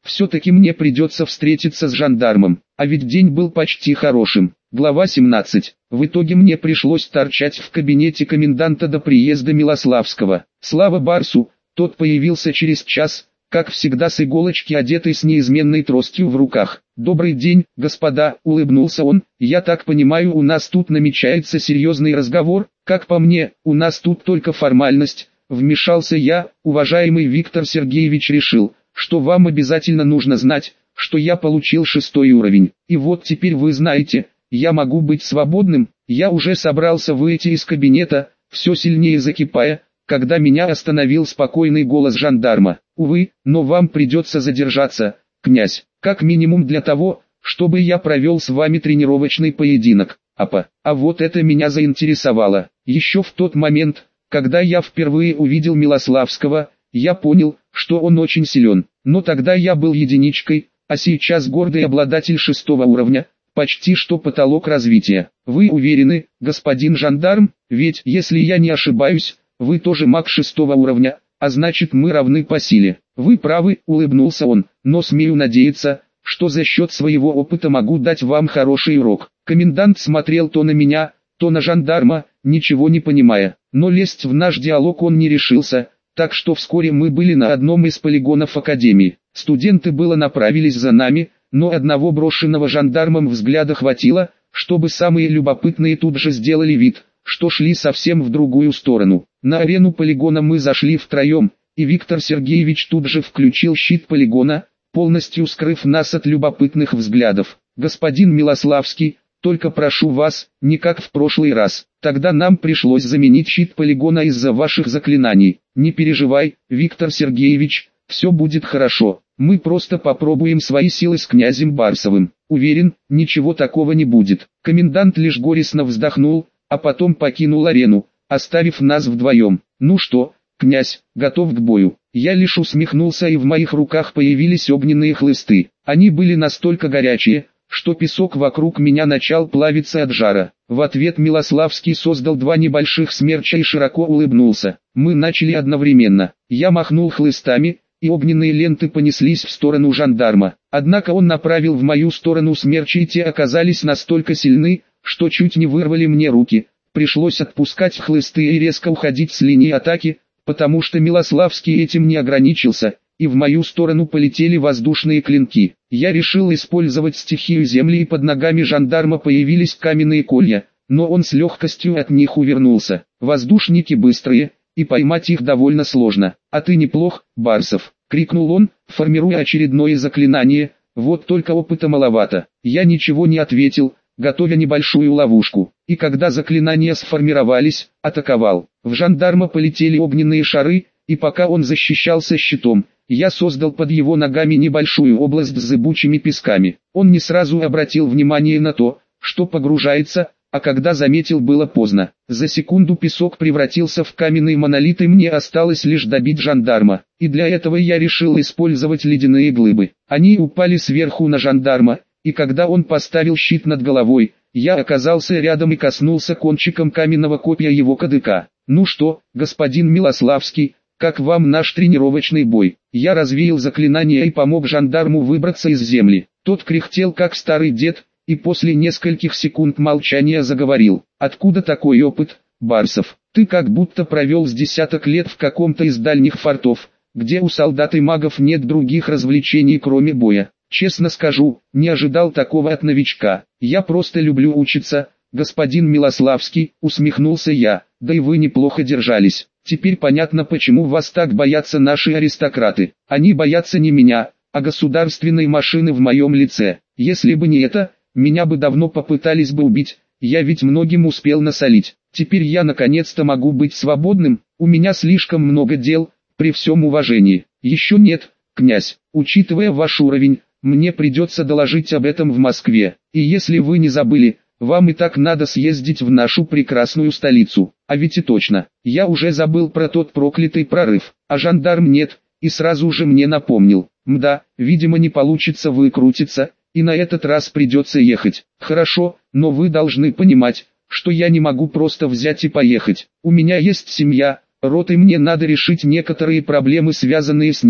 Все-таки мне придется встретиться с жандармом, а ведь день был почти хорошим. Глава 17. В итоге мне пришлось торчать в кабинете коменданта до приезда Милославского. Слава Барсу, тот появился через час, как всегда с иголочки одетый с неизменной тростью в руках. «Добрый день, господа», — улыбнулся он, — «я так понимаю, у нас тут намечается серьезный разговор?» «Как по мне, у нас тут только формальность», — вмешался я. «Уважаемый Виктор Сергеевич решил, что вам обязательно нужно знать, что я получил 6-й уровень. И вот теперь вы знаете, я могу быть свободным». Я уже собрался выйти из кабинета, все сильнее закипая, когда меня остановил спокойный голос жандарма. «Увы, но вам придется задержаться, князь, как минимум для того, чтобы я провел с вами тренировочный поединок». А вот это меня заинтересовало. Еще в тот момент, когда я впервые увидел Милославского, я понял, что он очень силен. Но тогда я был единичкой, а сейчас гордый обладатель 6-го уровня, почти что потолок развития. Вы уверены, господин жандарм, ведь, если я не ошибаюсь, вы тоже маг 6-го уровня, а значит мы равны по силе. Вы правы, улыбнулся он, но смею надеяться, что за счет своего опыта могу дать вам хороший урок. Комендант смотрел то на меня, то на жандарма, ничего не понимая, но лезть в наш диалог он не решился, так что вскоре мы были на одном из полигонов академии. Студенты было направились за нами, но одного брошенного жандармом взгляда хватило, чтобы самые любопытные тут же сделали вид, что шли совсем в другую сторону. На арену полигона мы зашли втроем, и Виктор Сергеевич тут же включил щит полигона, полностью скрыв нас от любопытных взглядов. «Господин Милославский, только прошу вас, не как в прошлый раз, тогда нам пришлось заменить щит полигона из-за ваших заклинаний. Не переживай, Виктор Сергеевич, все будет хорошо, мы просто попробуем свои силы с князем Барсовым. Уверен, ничего такого не будет». Комендант лишь горестно вздохнул, а потом покинул арену, оставив нас вдвоем. «Ну что, князь, готов к бою?» Я лишь усмехнулся, и в моих руках появились огненные хлысты. Они были настолько горячие, что песок вокруг меня начал плавиться от жара. В ответ Милославский создал 2 небольших смерча и широко улыбнулся. Мы начали одновременно. Я махнул хлыстами, и огненные ленты понеслись в сторону жандарма. Однако он направил в мою сторону смерчи, и те оказались настолько сильны, что чуть не вырвали мне руки. Пришлось отпускать хлысты и резко уходить с линии атаки, потому что Милославский этим не ограничился, и в мою сторону полетели воздушные клинки. Я решил использовать стихию земли, и под ногами жандарма появились каменные колья, но он с легкостью от них увернулся. Воздушники быстрые, и поймать их довольно сложно. «А ты неплох, Барсов!» — крикнул он, формируя очередное заклинание, вот только опыта маловато. Я ничего не ответил, готовя небольшую ловушку, и когда заклинания сформировались, атаковал. В жандарма полетели огненные шары, и пока он защищался щитом, я создал под его ногами небольшую область с зыбучими песками. Он не сразу обратил внимание на то, что погружается, а когда заметил, было поздно. За секунду песок превратился в каменный монолит, и мне осталось лишь добить жандарма, и для этого я решил использовать ледяные глыбы. Они упали сверху на жандарма, и когда он поставил щит над головой, я оказался рядом и коснулся кончиком каменного копья его кадыка. «Ну что, господин Милославский, как вам наш тренировочный бой?» Я развеял заклинание и помог жандарму выбраться из земли. Тот кряхтел как старый дед, и после нескольких секунд молчания заговорил. «Откуда такой опыт, Барсов? Ты как будто провел с десяток лет в каком-то из дальних фортов, где у солдат и магов нет других развлечений кроме боя». «Честно скажу, не ожидал такого от новичка. Я просто люблю учиться, господин Милославский», — усмехнулся я. «Да и вы неплохо держались. Теперь понятно, почему вас так боятся наши аристократы. Они боятся не меня, а государственной машины в моем лице. Если бы не это, меня бы давно попытались бы убить, я ведь многим успел насолить. Теперь я наконец-то могу быть свободным, у меня слишком много дел, при всем уважении». «Еще нет, князь, учитывая ваш уровень, мне придется доложить об этом в Москве, и если вы не забыли, вам и так надо съездить в нашу прекрасную столицу». А ведь и точно, я уже забыл про тот проклятый прорыв, а жандарм нет, и сразу же мне напомнил. Мда, видимо не получится выкрутиться, и на этот раз придется ехать. «Хорошо, но вы должны понимать, что я не могу просто взять и поехать. У меня есть семья, род, и мне надо решить некоторые проблемы, связанные с ними.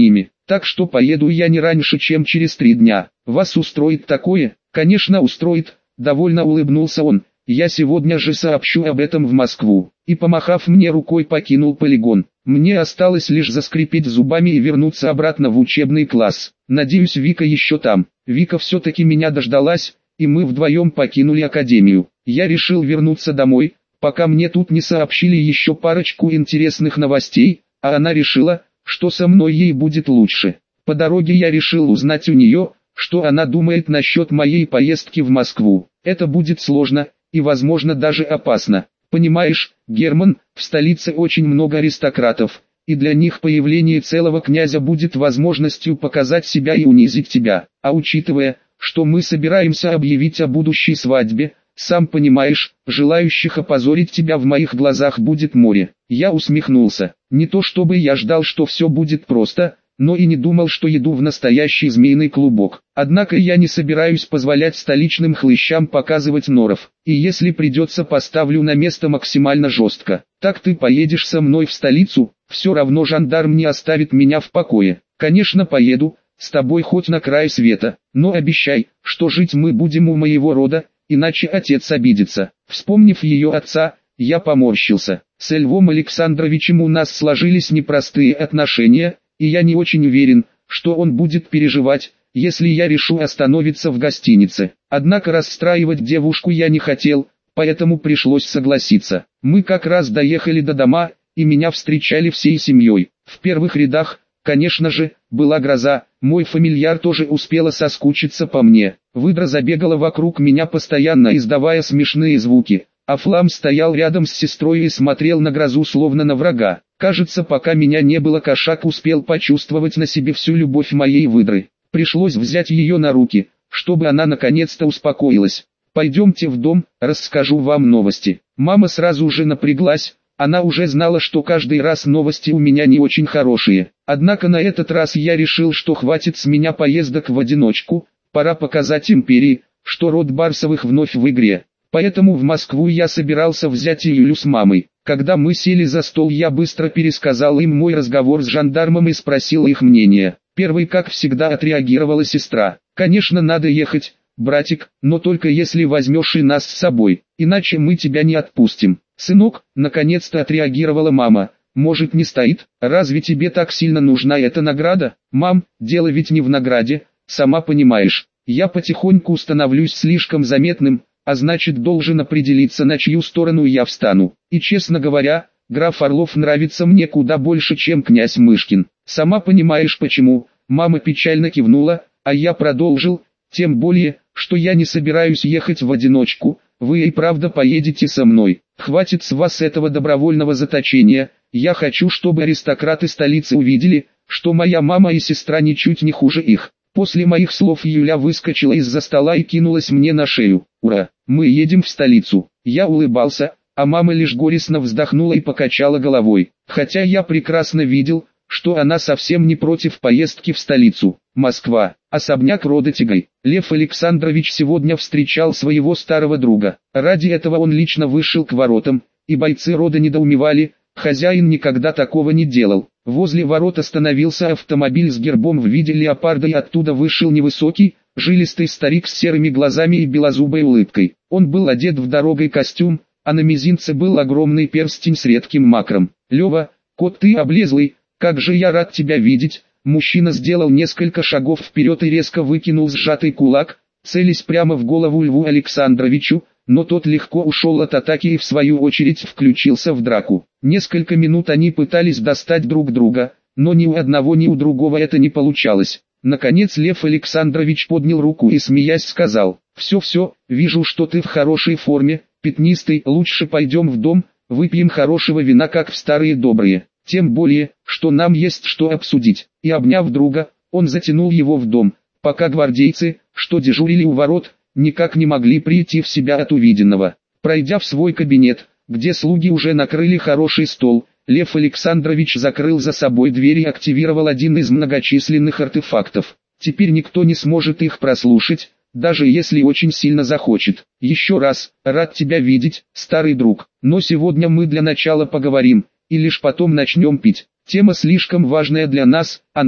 так что поеду я не раньше, чем через 3 дня. Вас устроит такое? Конечно устроит, довольно улыбнулся он. Я сегодня же сообщу об этом в Москву. И помахав мне рукой, покинул полигон. Мне осталось лишь заскрипеть зубами и вернуться обратно в учебный класс. Надеюсь, Вика еще там. Вика все-таки меня дождалась, и мы вдвоем покинули академию. Я решил вернуться домой, пока мне тут не сообщили еще парочку интересных новостей, а она решила, что со мной ей будет лучше. По дороге я решил узнать у нее, что она думает насчет моей поездки в Москву. Это будет сложно и, возможно, даже опасно. Понимаешь, Герман, в столице очень много аристократов, и для них появление целого князя будет возможностью показать себя и унизить тебя. А учитывая, что мы собираемся объявить о будущей свадьбе, сам понимаешь, желающих опозорить тебя в моих глазах будет море. Я усмехнулся. Не то чтобы я ждал, что все будет просто, но и не думал, что иду в настоящий змеиный клубок. Однако я не собираюсь позволять столичным хлыщам показывать норов, и если придется, поставлю на место максимально жестко. Так ты поедешь со мной в столицу? Все равно жандарм не оставит меня в покое. Конечно, поеду, с тобой хоть на край света, но обещай, что жить мы будем у моего рода, иначе отец обидится. Вспомнив ее отца, я поморщился. С Львом Александровичем у нас сложились непростые отношения, и я не очень уверен, что он будет переживать, если я решу остановиться в гостинице. Однако расстраивать девушку я не хотел, поэтому пришлось согласиться. Мы как раз доехали до дома, и меня встречали всей семьей. В первых рядах, конечно же, была гроза, мой фамильяр тоже успела соскучиться по мне. Выдра забегала вокруг меня, постоянно издавая смешные звуки, а Флам стоял рядом с сестрой и смотрел на грозу словно на врага. Кажется, пока меня не было, кошак успел почувствовать на себе всю любовь моей выдры. Пришлось взять ее на руки, чтобы она наконец-то успокоилась. «Пойдемте в дом, расскажу вам новости». Мама сразу же напряглась, она уже знала, что каждый раз новости у меня не очень хорошие. Однако на этот раз я решил, что хватит с меня поездок в одиночку, пора показать империи, что род Барсовых вновь в игре. Поэтому в Москву я собирался взять и Юлю с мамой. Когда мы сели за стол, я быстро пересказал им мой разговор с жандармом и спросил их мнение. Первой, как всегда, отреагировала сестра. «Конечно, надо ехать, братик, но только если возьмешь и нас с собой, иначе мы тебя не отпустим». «Сынок», наконец-то отреагировала мама, «может, не стоит? Разве тебе так сильно нужна эта награда?» «Мам, дело ведь не в награде, сама понимаешь. Я потихоньку становлюсь слишком заметным, а значит, должен определиться, на чью сторону я встану. И честно говоря, граф Орлов нравится мне куда больше, чем князь Мышкин. Сама понимаешь почему». Мама печально кивнула, а я продолжил: «Тем более, что я не собираюсь ехать в одиночку, вы и правда поедете со мной. Хватит с вас этого добровольного заточения, я хочу, чтобы аристократы столицы увидели, что моя мама и сестра ничуть не хуже их». После моих слов Юля выскочила из-за стола и кинулась мне на шею. «Ура, мы едем в столицу». Я улыбался, а мама лишь горестно вздохнула и покачала головой. Хотя я прекрасно видел, что она совсем не против поездки в столицу. Москва, особняк рода Тигай. Лев Александрович сегодня встречал своего старого друга. Ради этого он лично вышел к воротам, и бойцы рода недоумевали, хозяин никогда такого не делал. Возле ворот остановился автомобиль с гербом в виде леопарда, и оттуда вышел невысокий, жилистый старик с серыми глазами и белозубой улыбкой. Он был одет в дорогой костюм, а на мизинце был огромный перстень с редким макром. «Лева, кот, ты облезлый, как же я рад тебя видеть!» Мужчина сделал несколько шагов вперед и резко выкинул сжатый кулак, целясь прямо в голову Льву Александровичу, но тот легко ушел от атаки и в свою очередь включился в драку. Несколько минут они пытались достать друг друга, но ни у одного ни у другого это не получалось. Наконец Лев Александрович поднял руку и, смеясь, сказал: «Все, вижу, что ты в хорошей форме, пятнистый, лучше пойдем в дом, выпьем хорошего вина, как в старые добрые. Тем более, что нам есть что обсудить». И, обняв друга, он затянул его в дом, пока гвардейцы, что дежурили у ворот, никак не могли прийти в себя от увиденного. Пройдя в свой кабинет, где слуги уже накрыли хороший стол, Лев Александрович закрыл за собой дверь и активировал один из многочисленных артефактов. Теперь никто не сможет их прослушать, даже если очень сильно захочет. «Еще раз, рад тебя видеть, старый друг, но сегодня мы для начала поговорим, и лишь потом начнем пить. Тема слишком важная для нас, Андрей.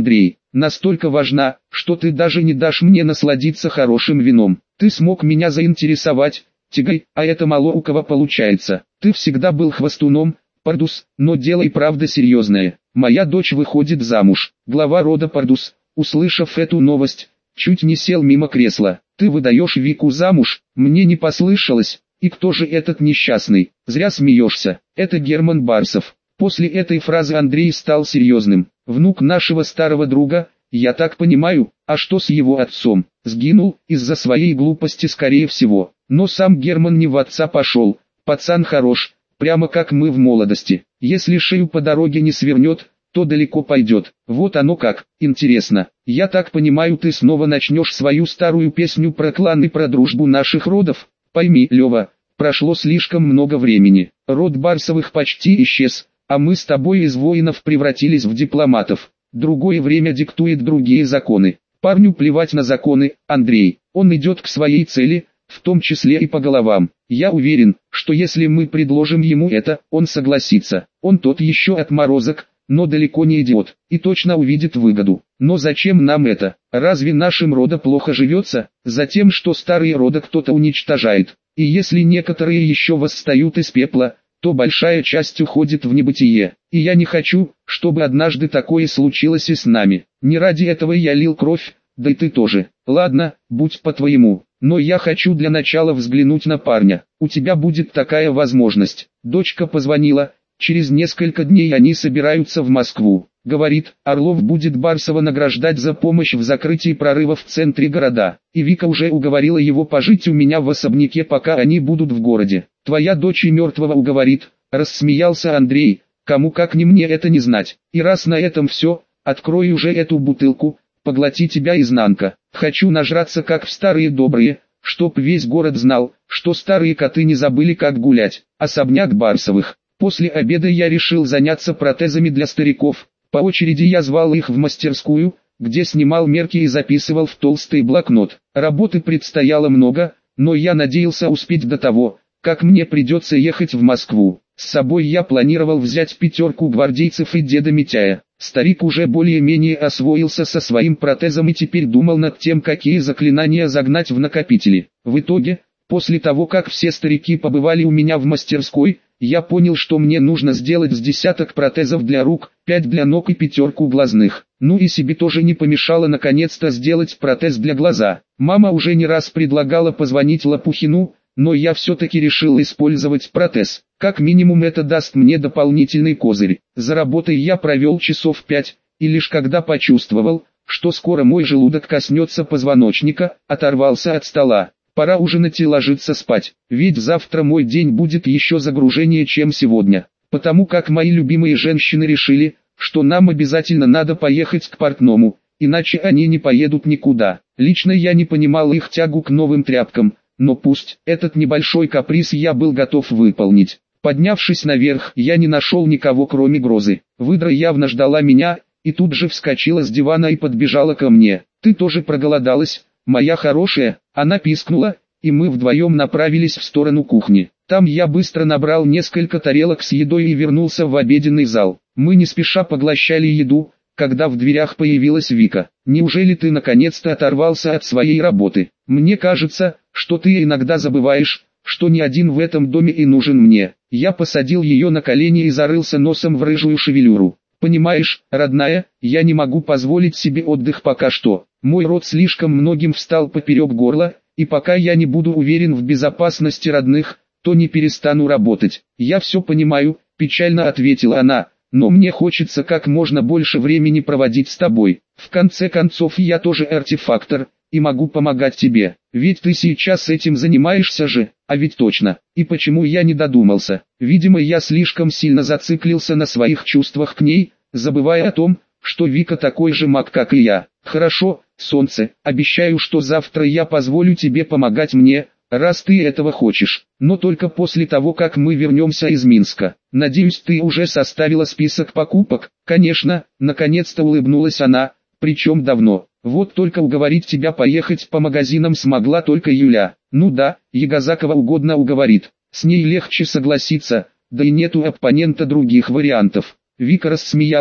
настолько важна, что ты даже не дашь мне насладиться хорошим вином. Ты смог меня заинтересовать, Тигай, а это мало у кого получается. Ты всегда был хвостуном, Пардус, но дело и правда серьезное. Моя дочь выходит замуж. Глава рода Пардус, услышав эту новость, чуть не сел мимо кресла. Ты выдаешь Вику замуж? Мне не послышалось. И кто же этот несчастный? Зря смеешься. Это Герман Барсов. После этой фразы Андрей стал серьезным. Внук нашего старого друга, я так понимаю, а что с его отцом? Сгинул, из-за своей глупости скорее всего. Но сам Герман не в отца пошел. Пацан хорош, прямо как мы в молодости. Если шею по дороге не свернет, то далеко пойдет. Вот оно как, интересно. Я так понимаю, ты снова начнешь свою старую песню про клан и про дружбу наших родов? Пойми, Лева, прошло слишком много времени. Род Барсовых почти исчез, а мы с тобой из воинов превратились в дипломатов. Другое время диктует другие законы. Парню плевать на законы, Андрей. Он идет к своей цели, в том числе и по головам. Я уверен, что если мы предложим ему это, он согласится. Он тот еще отморозок, но далеко не идиот, и точно увидит выгоду. Но зачем нам это? Разве нашим рода плохо живется? Затем, что старые рода кто-то уничтожает. И если некоторые еще восстают из пепла, то большая часть уходит в небытие. И я не хочу, чтобы однажды такое случилось и с нами. Не ради этого я лил кровь, да и ты тоже. Ладно, будь по-твоему. Но я хочу для начала взглянуть на парня. У тебя будет такая возможность. Дочка позвонила. Через несколько дней они собираются в Москву. Говорит, Орлов будет Барсова награждать за помощь в закрытии прорыва в центре города. И Вика уже уговорила его пожить у меня в особняке, пока они будут в городе. Твоя дочь и мертвого уговорит, рассмеялся Андрей. Кому как не мне это не знать. И раз на этом все, открой уже эту бутылку, поглоти тебя изнанка. Хочу нажраться как в старые добрые, чтоб весь город знал, что старые коты не забыли как гулять. Особняк Барсовых. После обеда я решил заняться протезами для стариков. По очереди я звал их в мастерскую, где снимал мерки и записывал в толстый блокнот. Работы предстояло много, но я надеялся успеть до того, как мне придется ехать в Москву. С собой я планировал взять 5 гвардейцев и деда Митяя. Старик уже более-менее освоился со своим протезом и теперь думал над тем, какие заклинания загнать в накопители. В итоге, после того как все старики побывали у меня в мастерской, я понял, что мне нужно сделать с десяток протезов для рук, 5 для ног и 5 глазных. Ну и себе тоже не помешало наконец-то сделать протез для глаза. Мама уже не раз предлагала позвонить Лопухину, но я все-таки решил использовать протез. Как минимум это даст мне дополнительный козырь. За работой я провел часов 5, и лишь когда почувствовал, что скоро мой желудок коснется позвоночника, оторвался от стола. Пора ужинать и ложиться спать, ведь завтра мой день будет еще загруженнее, чем сегодня. Потому как мои любимые женщины решили, что нам обязательно надо поехать к портному, иначе они не поедут никуда. Лично я не понимал их тягу к новым тряпкам, но пусть, этот небольшой каприз я был готов выполнить. Поднявшись наверх, я не нашел никого кроме Грозы. Выдра явно ждала меня, и тут же вскочила с дивана и подбежала ко мне. «Ты тоже проголодалась, моя хорошая?» Она пискнула, и мы вдвоем направились в сторону кухни. Там я быстро набрал несколько тарелок с едой и вернулся в обеденный зал. Мы не спеша поглощали еду, когда в дверях появилась Вика. «Неужели ты наконец-то оторвался от своей работы? Мне кажется, что ты иногда забываешь, что не один в этом доме и нужен мне». Я посадил ее на колени и зарылся носом в рыжую шевелюру. «Понимаешь, родная, я не могу позволить себе отдых пока что. Мой род слишком многим встал поперек горла, и пока я не буду уверен в безопасности родных, то не перестану работать». «Я все понимаю», – печально ответила она, – «но мне хочется как можно больше времени проводить с тобой. В конце концов я тоже артефактор, и могу помогать тебе, ведь ты сейчас этим занимаешься же, а ведь точно. И почему я не додумался? Видимо, я слишком сильно зациклился на своих чувствах к ней, забывая о том, что Вика такой же маг, как и я. Хорошо, солнце, обещаю, что завтра я позволю тебе помогать мне, раз ты этого хочешь, но только после того, как мы вернемся из Минска. Надеюсь, ты уже составила список покупок?» «Конечно», наконец-то улыбнулась она, «причем давно. Вот только уговорить тебя поехать по магазинам смогла только Юля». «Ну да, Ягозакова угодно уговорит. С ней легче согласиться, да и нету оппонента других вариантов». Вика рассмеялась,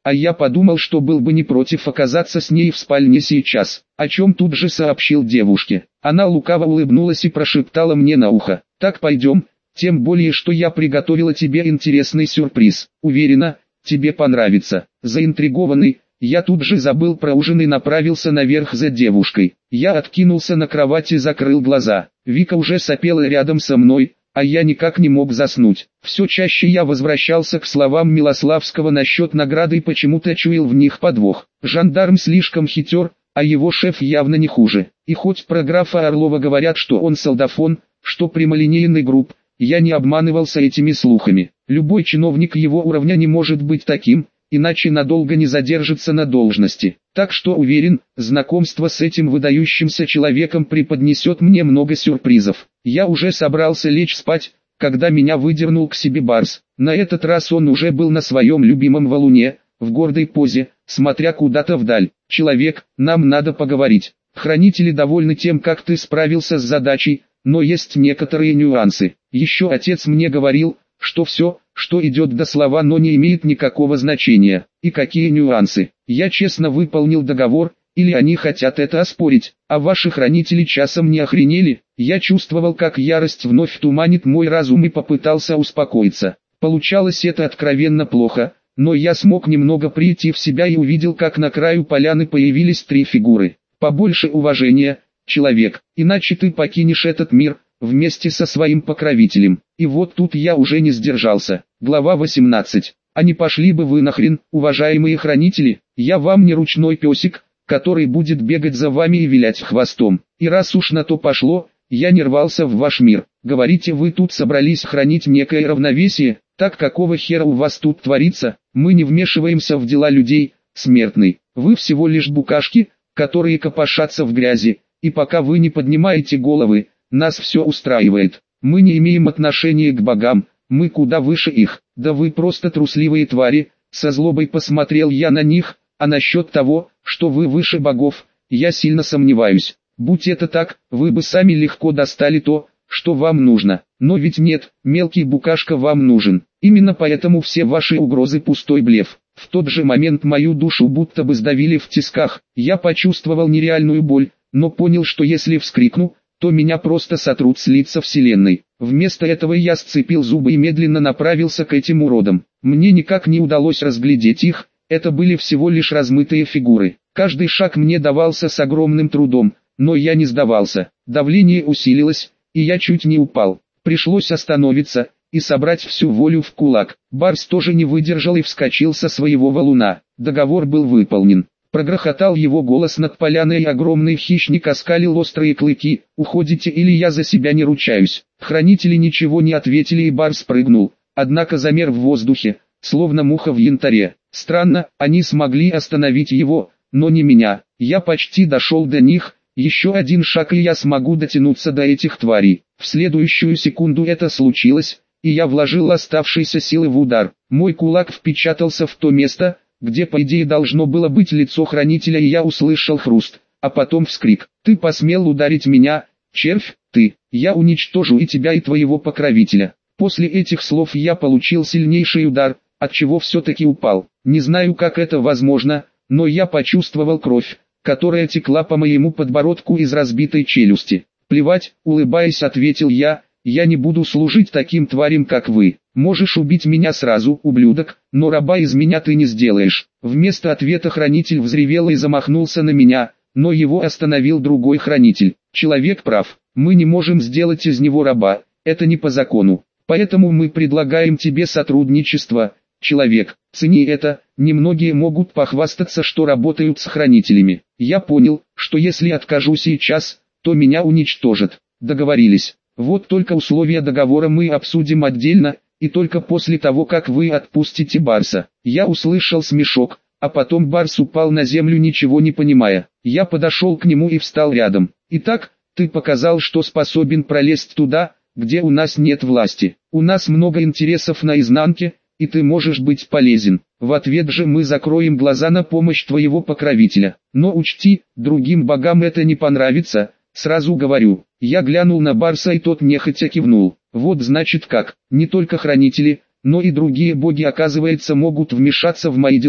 а я подумал, что был бы не против оказаться с ней в спальне сейчас, о чем тут же сообщил девушке. Она лукаво улыбнулась и прошептала мне на ухо: «Так пойдем, тем более что я приготовила тебе интересный сюрприз, уверена, тебе понравится». Заинтригованный, я тут же забыл про ужин и направился наверх за девушкой. Я откинулся на кровати и закрыл глаза. Вика уже сопела рядом со мной, а я никак не мог заснуть. Все чаще я возвращался к словам Милославского насчет награды и почему-то чуял в них подвох. Жандарм слишком хитер, а его шеф явно не хуже. И хоть про графа Орлова говорят, что он солдафон, что прямолинейный груб, я не обманывался этими слухами. Любой чиновник его уровня не может быть таким, иначе надолго не задержится на должности. Так что уверен, знакомство с этим выдающимся человеком преподнесет мне много сюрпризов. Я уже собрался лечь спать, когда меня выдернул к себе Барс. На этот раз он уже был на своем любимом валуне, в гордой позе, смотря куда-то вдаль. «Человек, нам надо поговорить. Хранители довольны тем, как ты справился с задачей, но есть некоторые нюансы. Еще отец мне говорил, что все, что идет до слова «но» не имеет никакого значения. И какие нюансы? Я честно выполнил договор, или они хотят это оспорить, а ваши хранители часом не охренели?» Я чувствовал, как ярость вновь туманит мой разум и попытался успокоиться. Получалось это откровенно плохо, но я смог немного прийти в себя и увидел, как на краю поляны появились 3 фигуры. «Побольше уважения, человек, иначе ты покинешь этот мир вместе со своим покровителем». И вот тут я уже не сдержался. Глава 18. «А не пошли бы вы нахрен, уважаемые хранители? Я вам не ручной песик, который будет бегать за вами и вилять хвостом. И раз уж на то пошло, я не рвался в ваш мир. Говорите, вы тут собрались хранить некое равновесие? Так какого хера у вас тут творится? Мы не вмешиваемся в дела людей, смертный. Вы всего лишь букашки, которые копошатся в грязи, и пока вы не поднимаете головы, нас все устраивает. Мы не имеем отношения к богам, мы куда выше их. Да вы просто трусливые твари». Со злобой посмотрел я на них, а насчет того, что вы выше богов, я сильно сомневаюсь. Будь это так, вы бы сами легко достали то, что вам нужно. Но ведь нет, мелкий букашка вам нужен. Именно поэтому все ваши угрозы пустой блеф. В тот же момент мою душу будто бы сдавили в тисках. Я почувствовал нереальную боль, но понял, что если вскрикну, то меня просто сотрут с лица вселенной. Вместо этого я сцепил зубы и медленно направился к этим уродам. Мне никак не удалось разглядеть их, это были всего лишь размытые фигуры. Каждый шаг мне давался с огромным трудом, но я не сдавался. Давление усилилось, и я чуть не упал. Пришлось остановиться и собрать всю волю в кулак. Барс тоже не выдержал и вскочил со своего валуна. Договор был выполнен. Прогрохотал его голос над поляной, и огромный хищник оскалил острые клыки. «Уходите, или я за себя не ручаюсь». Хранители ничего не ответили, и Барс прыгнул, однако замер в воздухе, словно муха в янтаре. Странно, они смогли остановить его, но не меня. Я почти дошел до них, еще один шаг и я смогу дотянуться до этих тварей. В следующую секунду это случилось, и я вложил оставшиеся силы в удар. Мой кулак впечатался в то место, где по идее должно было быть лицо хранителя, и я услышал хруст, а потом вскрик. «Ты посмел ударить меня, червь, ты! Я уничтожу и тебя, и твоего покровителя». После этих слов я получил сильнейший удар, отчего все-таки упал. Не знаю, как это возможно, но я почувствовал кровь, которая текла по моему подбородку из разбитой челюсти. «Плевать», — улыбаясь, ответил я не буду служить таким тварям, как вы. Можешь убить меня сразу, ублюдок, но раба из меня ты не сделаешь». Вместо ответа хранитель взревел и замахнулся на меня, но его остановил другой хранитель. «Человек прав, мы не можем сделать из него раба, это не по закону. Поэтому мы предлагаем тебе сотрудничество, человек, цени это». Немногие могут похвастаться, что работают с хранителями. Я понял, что если откажу сейчас, то меня уничтожат. Договорились. Вот только условия договора мы обсудим отдельно, и только после того, как вы отпустите Барса. Я услышал смешок, а потом Барс упал на землю, ничего не понимая. Я подошел к нему и встал рядом. «Итак, ты показал, что способен пролезть туда, где у нас нет власти. У нас много интересов на изнанке, и ты можешь быть полезен. В ответ же мы закроем глаза на помощь твоего покровителя. Но учти, другим богам это не понравится, сразу говорю». Я глянул на Барса, и тот нехотя кивнул. «Вот значит как, не только хранители, но и другие боги, оказывается, могут вмешаться в мои дела.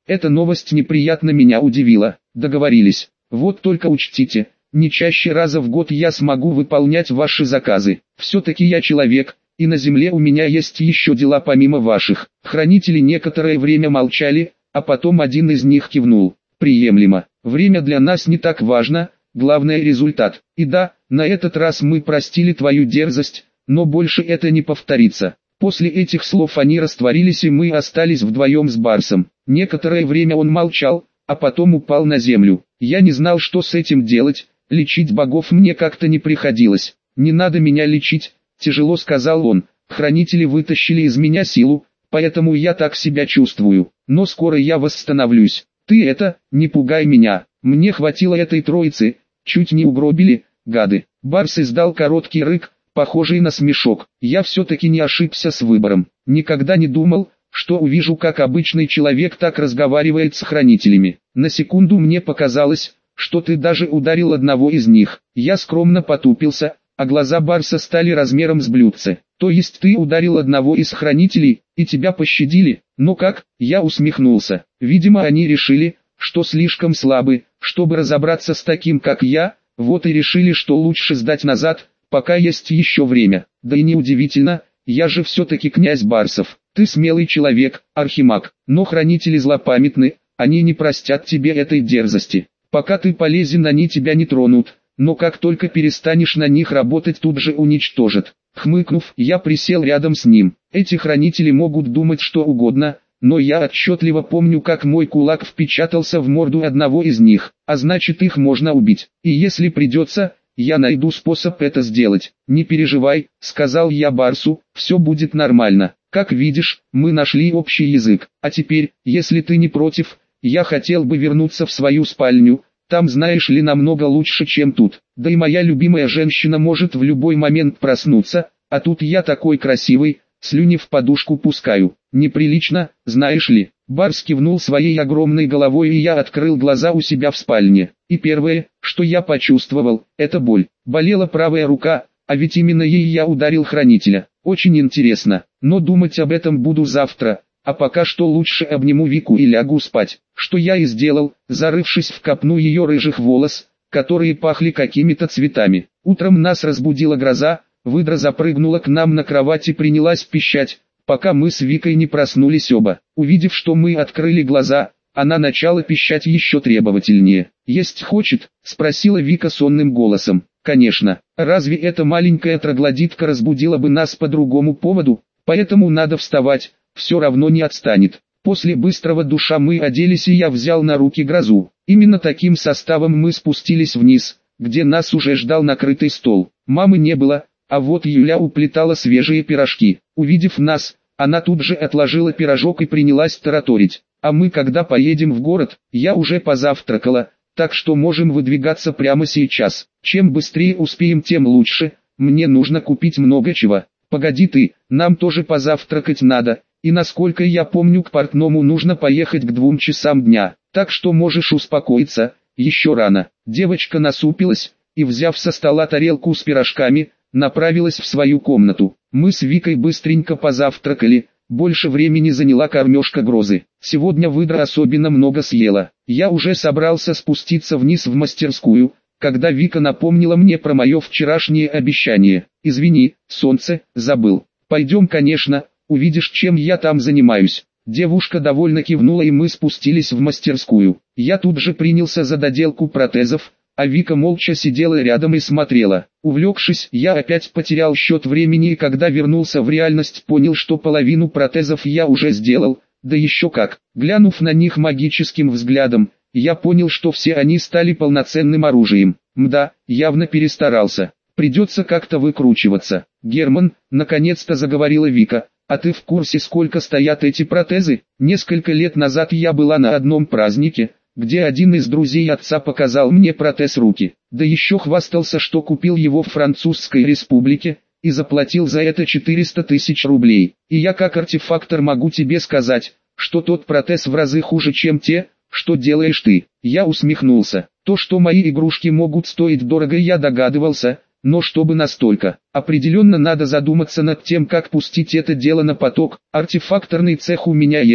Эта новость неприятно меня удивила. Договорились. Вот только учтите, не чаще раза в год я смогу выполнять ваши заказы. Все-таки я человек, и на земле у меня есть еще дела помимо ваших. Хранители некоторое время молчали, а потом один из них кивнул. Приемлемо. Время для нас не так важно, главное результат. И да, на этот раз мы простили твою дерзость, но больше это не повторится. После этих слов они растворились, и мы остались вдвоем с Барсом. Некоторое время он молчал, а потом упал на землю. Я не знал, что с этим делать, лечить богов мне как-то не приходилось. «Не надо меня лечить», — тяжело сказал он. «Хранители вытащили из меня силу, поэтому я так себя чувствую. Но скоро я восстановлюсь. Ты не пугай меня. Мне хватило этой троицы, чуть не угробили, гады». Барс издал короткий рык, похожий на смешок. Я все-таки не ошибся с выбором. Никогда не думал, что увижу, как обычный человек так разговаривает с хранителями. На секунду мне показалось, что ты даже ударил одного из них. Я скромно потупился, а глаза Барса стали размером с блюдце. То есть ты ударил одного из хранителей, и тебя пощадили? Но как? Я усмехнулся. Видимо, они решили, что слишком слабы, чтобы разобраться с таким, как я, вот и решили, что лучше сдать назад, пока есть еще время. Да и неудивительно, я же все-таки князь Барсов. Ты смелый человек, архимаг, но хранители злопамятны, они не простят тебе этой дерзости. Пока ты полезен, они тебя не тронут, но как только перестанешь на них работать, тут же уничтожат. Хмыкнув, я присел рядом с ним. Эти хранители могут думать что угодно, но я отчетливо помню, как мой кулак впечатался в морду одного из них, а значит их можно убить. И если придется, я найду способ это сделать. «Не переживай», — сказал я Барсу, — «все будет нормально. Как видишь, мы нашли общий язык. А теперь, если ты не против, я хотел бы вернуться в свою спальню. Там, знаешь ли, намного лучше, чем тут. Да и моя любимая женщина может в любой момент проснуться, а тут я такой красивый, слюни в подушку пускаю. Неприлично, знаешь ли». Барс кивнул своей огромной головой, и я открыл глаза у себя в спальне. И первое, что я почувствовал, это боль. Болела правая рука, а ведь именно ей я ударил хранителя. Очень интересно, но думать об этом буду завтра. А пока что лучше обниму Вику и лягу спать, что я и сделал, зарывшись в копну ее рыжих волос, которые пахли какими-то цветами. Утром нас разбудила гроза, выдра запрыгнула к нам на кровать и принялась пищать, пока мы с Викой не проснулись оба. Увидев, что мы открыли глаза, она начала пищать еще требовательнее. «Есть хочет?» — спросила Вика сонным голосом. «Конечно, разве эта маленькая троглодитка разбудила бы нас по другому поводу? Поэтому надо вставать, все равно не отстанет». После быстрого душа мы оделись, и я взял на руки грозу. Именно таким составом мы спустились вниз, где нас уже ждал накрытый стол. Мамы не было, а вот Юля уплетала свежие пирожки. Увидев нас, она тут же отложила пирожок и принялась тараторить. «А мы когда поедем в город? Я уже позавтракала, так что можем выдвигаться прямо сейчас. Чем быстрее успеем, тем лучше, мне нужно купить много чего». «Погоди ты, нам тоже позавтракать надо, и насколько я помню, к портному нужно поехать к 2 часам дня, так что можешь успокоиться, еще рано». Девочка насупилась, и, взяв со стола тарелку с пирожками, направилась в свою комнату. Мы с Викой быстренько позавтракали, больше времени заняла кормежка Грозы. Сегодня выдра особенно много съела. Я уже собрался спуститься вниз в мастерскую, когда Вика напомнила мне про мое вчерашнее обещание. «Извини, солнце, забыл. Пойдем, конечно, увидишь, чем я там занимаюсь». Девушка довольно кивнула, и мы спустились в мастерскую. Я тут же принялся за доделку протезов, а Вика молча сидела рядом и смотрела. Увлекшись, я опять потерял счет времени, и когда вернулся в реальность, понял, что половину протезов я уже сделал, да еще как. Глянув на них магическим взглядом, я понял, что все они стали полноценным оружием. Мда, явно перестарался. Придется как-то выкручиваться. «Герман», наконец-то заговорила Вика, — «а ты в курсе, сколько стоят эти протезы? Несколько лет назад я была на одном празднике, где один из друзей отца показал мне протез руки, да еще хвастался, что купил его в Французской республике, и заплатил за это 400 тысяч рублей. И я как артефактор могу тебе сказать, что тот протез в разы хуже, чем те, что делаешь ты». Я усмехнулся. То, что мои игрушки могут стоить дорого, я догадывался, но чтобы настолько, определенно надо задуматься над тем, как пустить это дело на поток. Артефакторный цех у меня есть,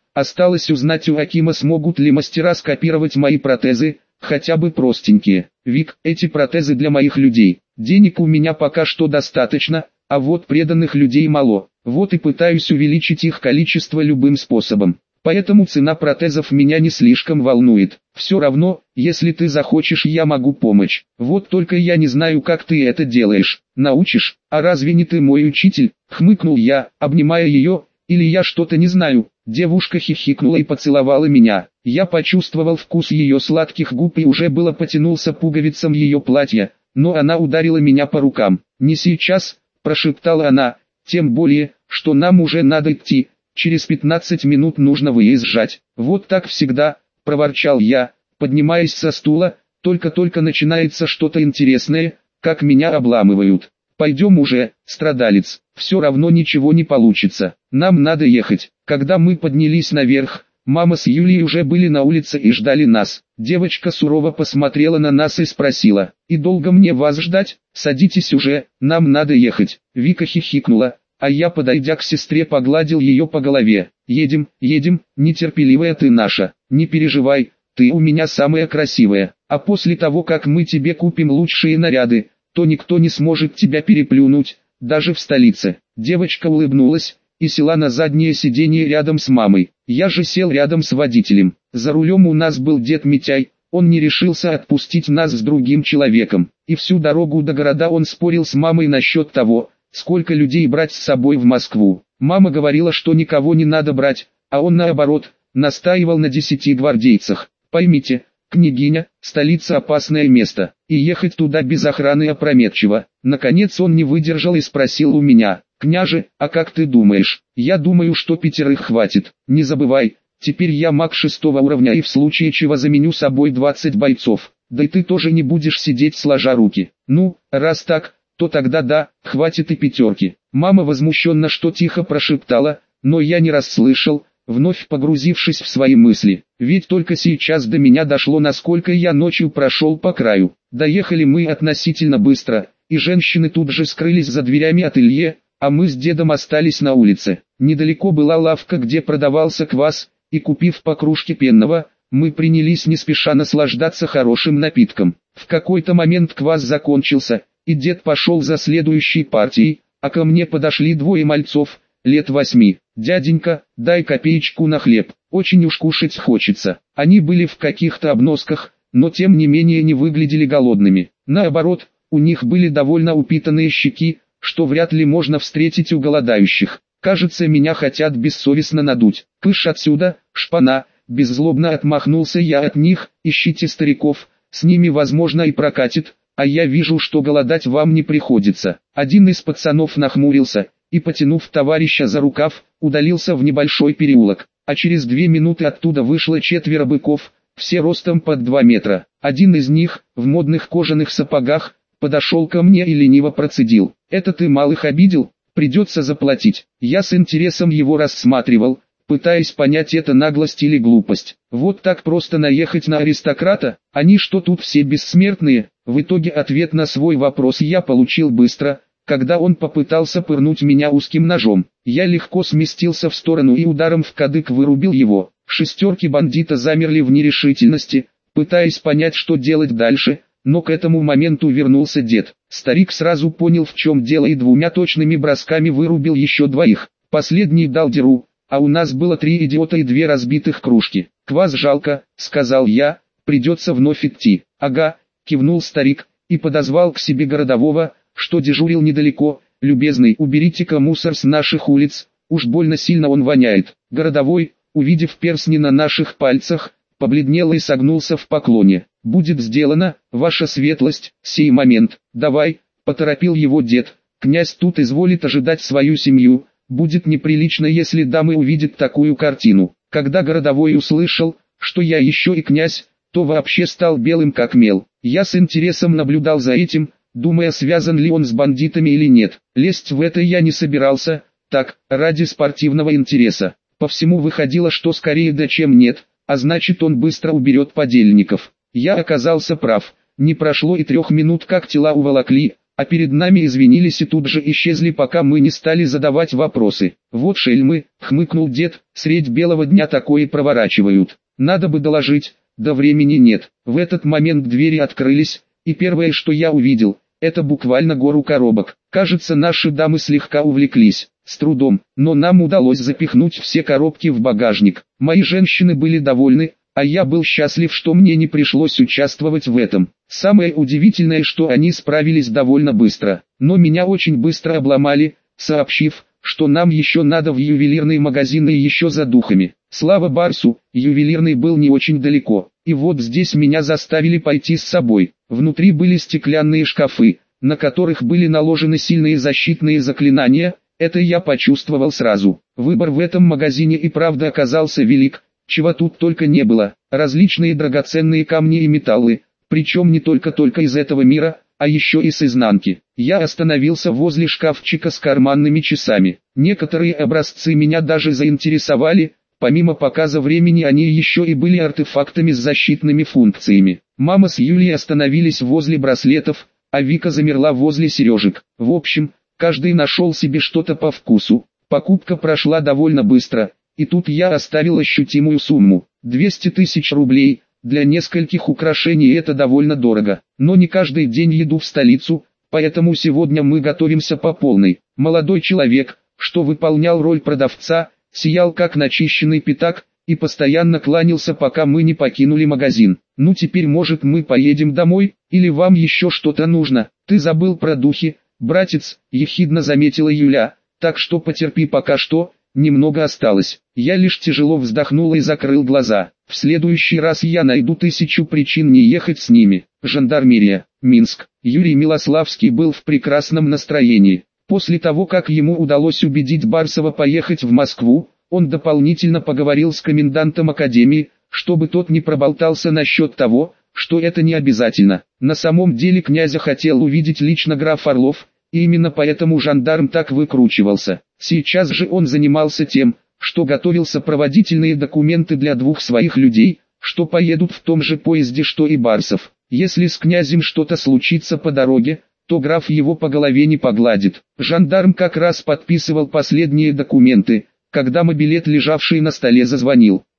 Осталось узнать у Акима, смогут ли мастера скопировать мои протезы, хотя бы простенькие. Вик, эти протезы для моих людей. Денег у меня пока что достаточно, а вот преданных людей мало. Вот и пытаюсь увеличить их количество любым способом. Поэтому цена протезов меня не слишком волнует. Все равно, если ты захочешь, я могу помочь. Вот только я не знаю, как ты это делаешь. Научишь? А разве не ты мой учитель? Хмыкнул я, обнимая ее. Или я что-то не знаю. Девушка хихикнула и поцеловала меня. Я почувствовал вкус ее сладких губ и уже было потянулся пуговицам ее платья, но она ударила меня по рукам. «Не сейчас», – прошептала она, – «тем более, что нам уже надо идти, через 15 минут нужно выезжать». «Вот так всегда», – проворчал я, поднимаясь со стула, «только-только начинается что-то интересное, как меня обламывают». «Пойдем уже, страдалец, все равно ничего не получится, нам надо ехать». Когда мы поднялись наверх, мама с Юлией уже были на улице и ждали нас. Девочка сурово посмотрела на нас и спросила: «И долго мне вас ждать? Садитесь уже, нам надо ехать». Вика хихикнула, а я, подойдя к сестре, погладил ее по голове. «Едем, едем, нетерпеливая ты наша, не переживай, ты у меня самая красивая, а после того, как мы тебе купим лучшие наряды, то никто не сможет тебя переплюнуть, даже в столице». Девочка улыбнулась и села на заднее сиденье рядом с мамой. Я же сел рядом с водителем. За рулем у нас был дед Митяй, он не решился отпустить нас с другим человеком. И всю дорогу до города он спорил с мамой насчет того, сколько людей брать с собой в Москву. Мама говорила, что никого не надо брать, а он наоборот, настаивал на 10 гвардейцах. Поймите, княгиня, столица — опасное место, и ехать туда без охраны опрометчиво. Наконец он не выдержал и спросил у меня: «Княже, а как ты думаешь?» «Я думаю, что 5 хватит. Не забывай, теперь я маг 6 уровня и в случае чего заменю собой 20 бойцов. Да и ты тоже не будешь сидеть сложа руки». «Ну, раз так, то тогда да, хватит и 5». Мама возмущенно что тихо прошептала, но я не расслышал, вновь погрузившись в свои мысли. Ведь только сейчас до меня дошло, насколько я ночью прошел по краю. Доехали мы относительно быстро, и женщины тут же скрылись за дверями ателье, а мы с дедом остались на улице. Недалеко была лавка, где продавался квас, и купив по кружке пенного, мы принялись не спеша наслаждаться хорошим напитком. В какой-то момент квас закончился, и дед пошел за следующей партией, а ко мне подошли 2 мальцов, лет 8. «Дяденька, дай копеечку на хлеб, очень уж кушать хочется». Они были в каких-то обносках, но тем не менее не выглядели голодными. Наоборот, у них были довольно упитанные щеки, что вряд ли можно встретить у голодающих. «Кажется, меня хотят бессовестно надуть. Кыш отсюда, шпана!» Беззлобно отмахнулся я от них. «Ищите стариков, с ними возможно и прокатит, а я вижу, что голодать вам не приходится». Один из пацанов нахмурился и, потянув товарища за рукав, удалился в небольшой переулок, а через 2 минуты оттуда вышло 4 быков, все ростом под 2 метра. Один из них, в модных кожаных сапогах, подошел ко мне и лениво процедил: «Это ты малых обидел? Придется заплатить». Я с интересом его рассматривал, пытаясь понять, это наглость или глупость. Вот так просто наехать на аристократа? Они что, тут все бессмертные? В итоге ответ на свой вопрос я получил быстро, когда он попытался пырнуть меня узким ножом. Я легко сместился в сторону и ударом в кадык вырубил его. 6 бандита замерли в нерешительности, пытаясь понять, что делать дальше. Но к этому моменту вернулся дед. Старик сразу понял, в чем дело, и 2 точными бросками вырубил еще 2. Последний дал дёру, а у нас было 3 идиота и 2 разбитых кружки. «Квас жалко», — сказал я, — «придется вновь идти». «Ага», — кивнул старик, и подозвал к себе городового, что дежурил недалеко: «Любезный, уберите-ка мусор с наших улиц, уж больно сильно он воняет». Городовой, увидев перстни на наших пальцах, побледнел и согнулся в поклоне. «Будет сделано, ваша светлость, сей момент». «Давай», — поторопил его дед, — «князь тут изволит ожидать свою семью, будет неприлично, если дамы увидят такую картину». Когда городовой услышал, что я еще и князь, то вообще стал белым как мел. Я с интересом наблюдал за этим, думая, связан ли он с бандитами или нет. Лезть в это я не собирался, так, ради спортивного интереса. По всему выходило, что скорее да чем нет, а значит, он быстро уберет подельников. Я оказался прав. Не прошло и 3 минут, как тела уволокли, а перед нами извинились и тут же исчезли, пока мы не стали задавать вопросы. «Вот шельмы», — хмыкнул дед, — «средь белого дня такое проворачивают. Надо бы доложить, да времени нет». В этот момент двери открылись, и первое, что я увидел, это буквально гору коробок. Кажется, наши дамы слегка увлеклись. С трудом, но нам удалось запихнуть все коробки в багажник. Мои женщины были довольны, а я был счастлив, что мне не пришлось участвовать в этом. Самое удивительное, что они справились довольно быстро. Но меня очень быстро обломали, сообщив, что нам еще надо в ювелирный магазин и еще за духами. Слава Барсу, ювелирный был не очень далеко. И вот здесь меня заставили пойти с собой. Внутри были стеклянные шкафы, на которых были наложены сильные защитные заклинания. Это я почувствовал сразу. Выбор в этом магазине и правда оказался велик, чего тут только не было. Различные драгоценные камни и металлы, причем не только из этого мира, а еще и с изнанки. Я остановился возле шкафчика с карманными часами. Некоторые образцы меня даже заинтересовали, помимо показа времени они еще и были артефактами с защитными функциями. Мама с Юлей остановились возле браслетов, а Вика замерла возле сережек. В общем, каждый нашел себе что-то по вкусу. Покупка прошла довольно быстро, и тут я оставил ощутимую сумму. 200 тысяч рублей. Для нескольких украшений это довольно дорого. Но не каждый день еду в столицу, поэтому сегодня мы готовимся по полной. Молодой человек, что выполнял роль продавца, сиял как начищенный пятак и постоянно кланялся, пока мы не покинули магазин. «Ну теперь, может, мы поедем домой, или вам еще что-то нужно? Ты забыл про духи, братец», — ехидно заметила Юля, — «так что потерпи пока что, немного осталось». Я лишь тяжело вздохнул и закрыл глаза. В следующий раз я найду 1000 причин не ехать с ними. Жандармерия, Минск. Юрий Милославский был в прекрасном настроении. После того, как ему удалось убедить Барсова поехать в Москву, он дополнительно поговорил с комендантом академии, чтобы тот не проболтался насчет того, что это не обязательно. На самом деле князя хотел увидеть лично граф Орлов, и именно поэтому жандарм так выкручивался. Сейчас же он занимался тем, что готовил сопроводительные документы для 2 своих людей, что поедут в том же поезде, что и Барсов. Если с князем что-то случится по дороге, то граф его по голове не погладит. Жандарм как раз подписывал последние документы, когда мобилет, лежавший на столе, зазвонил.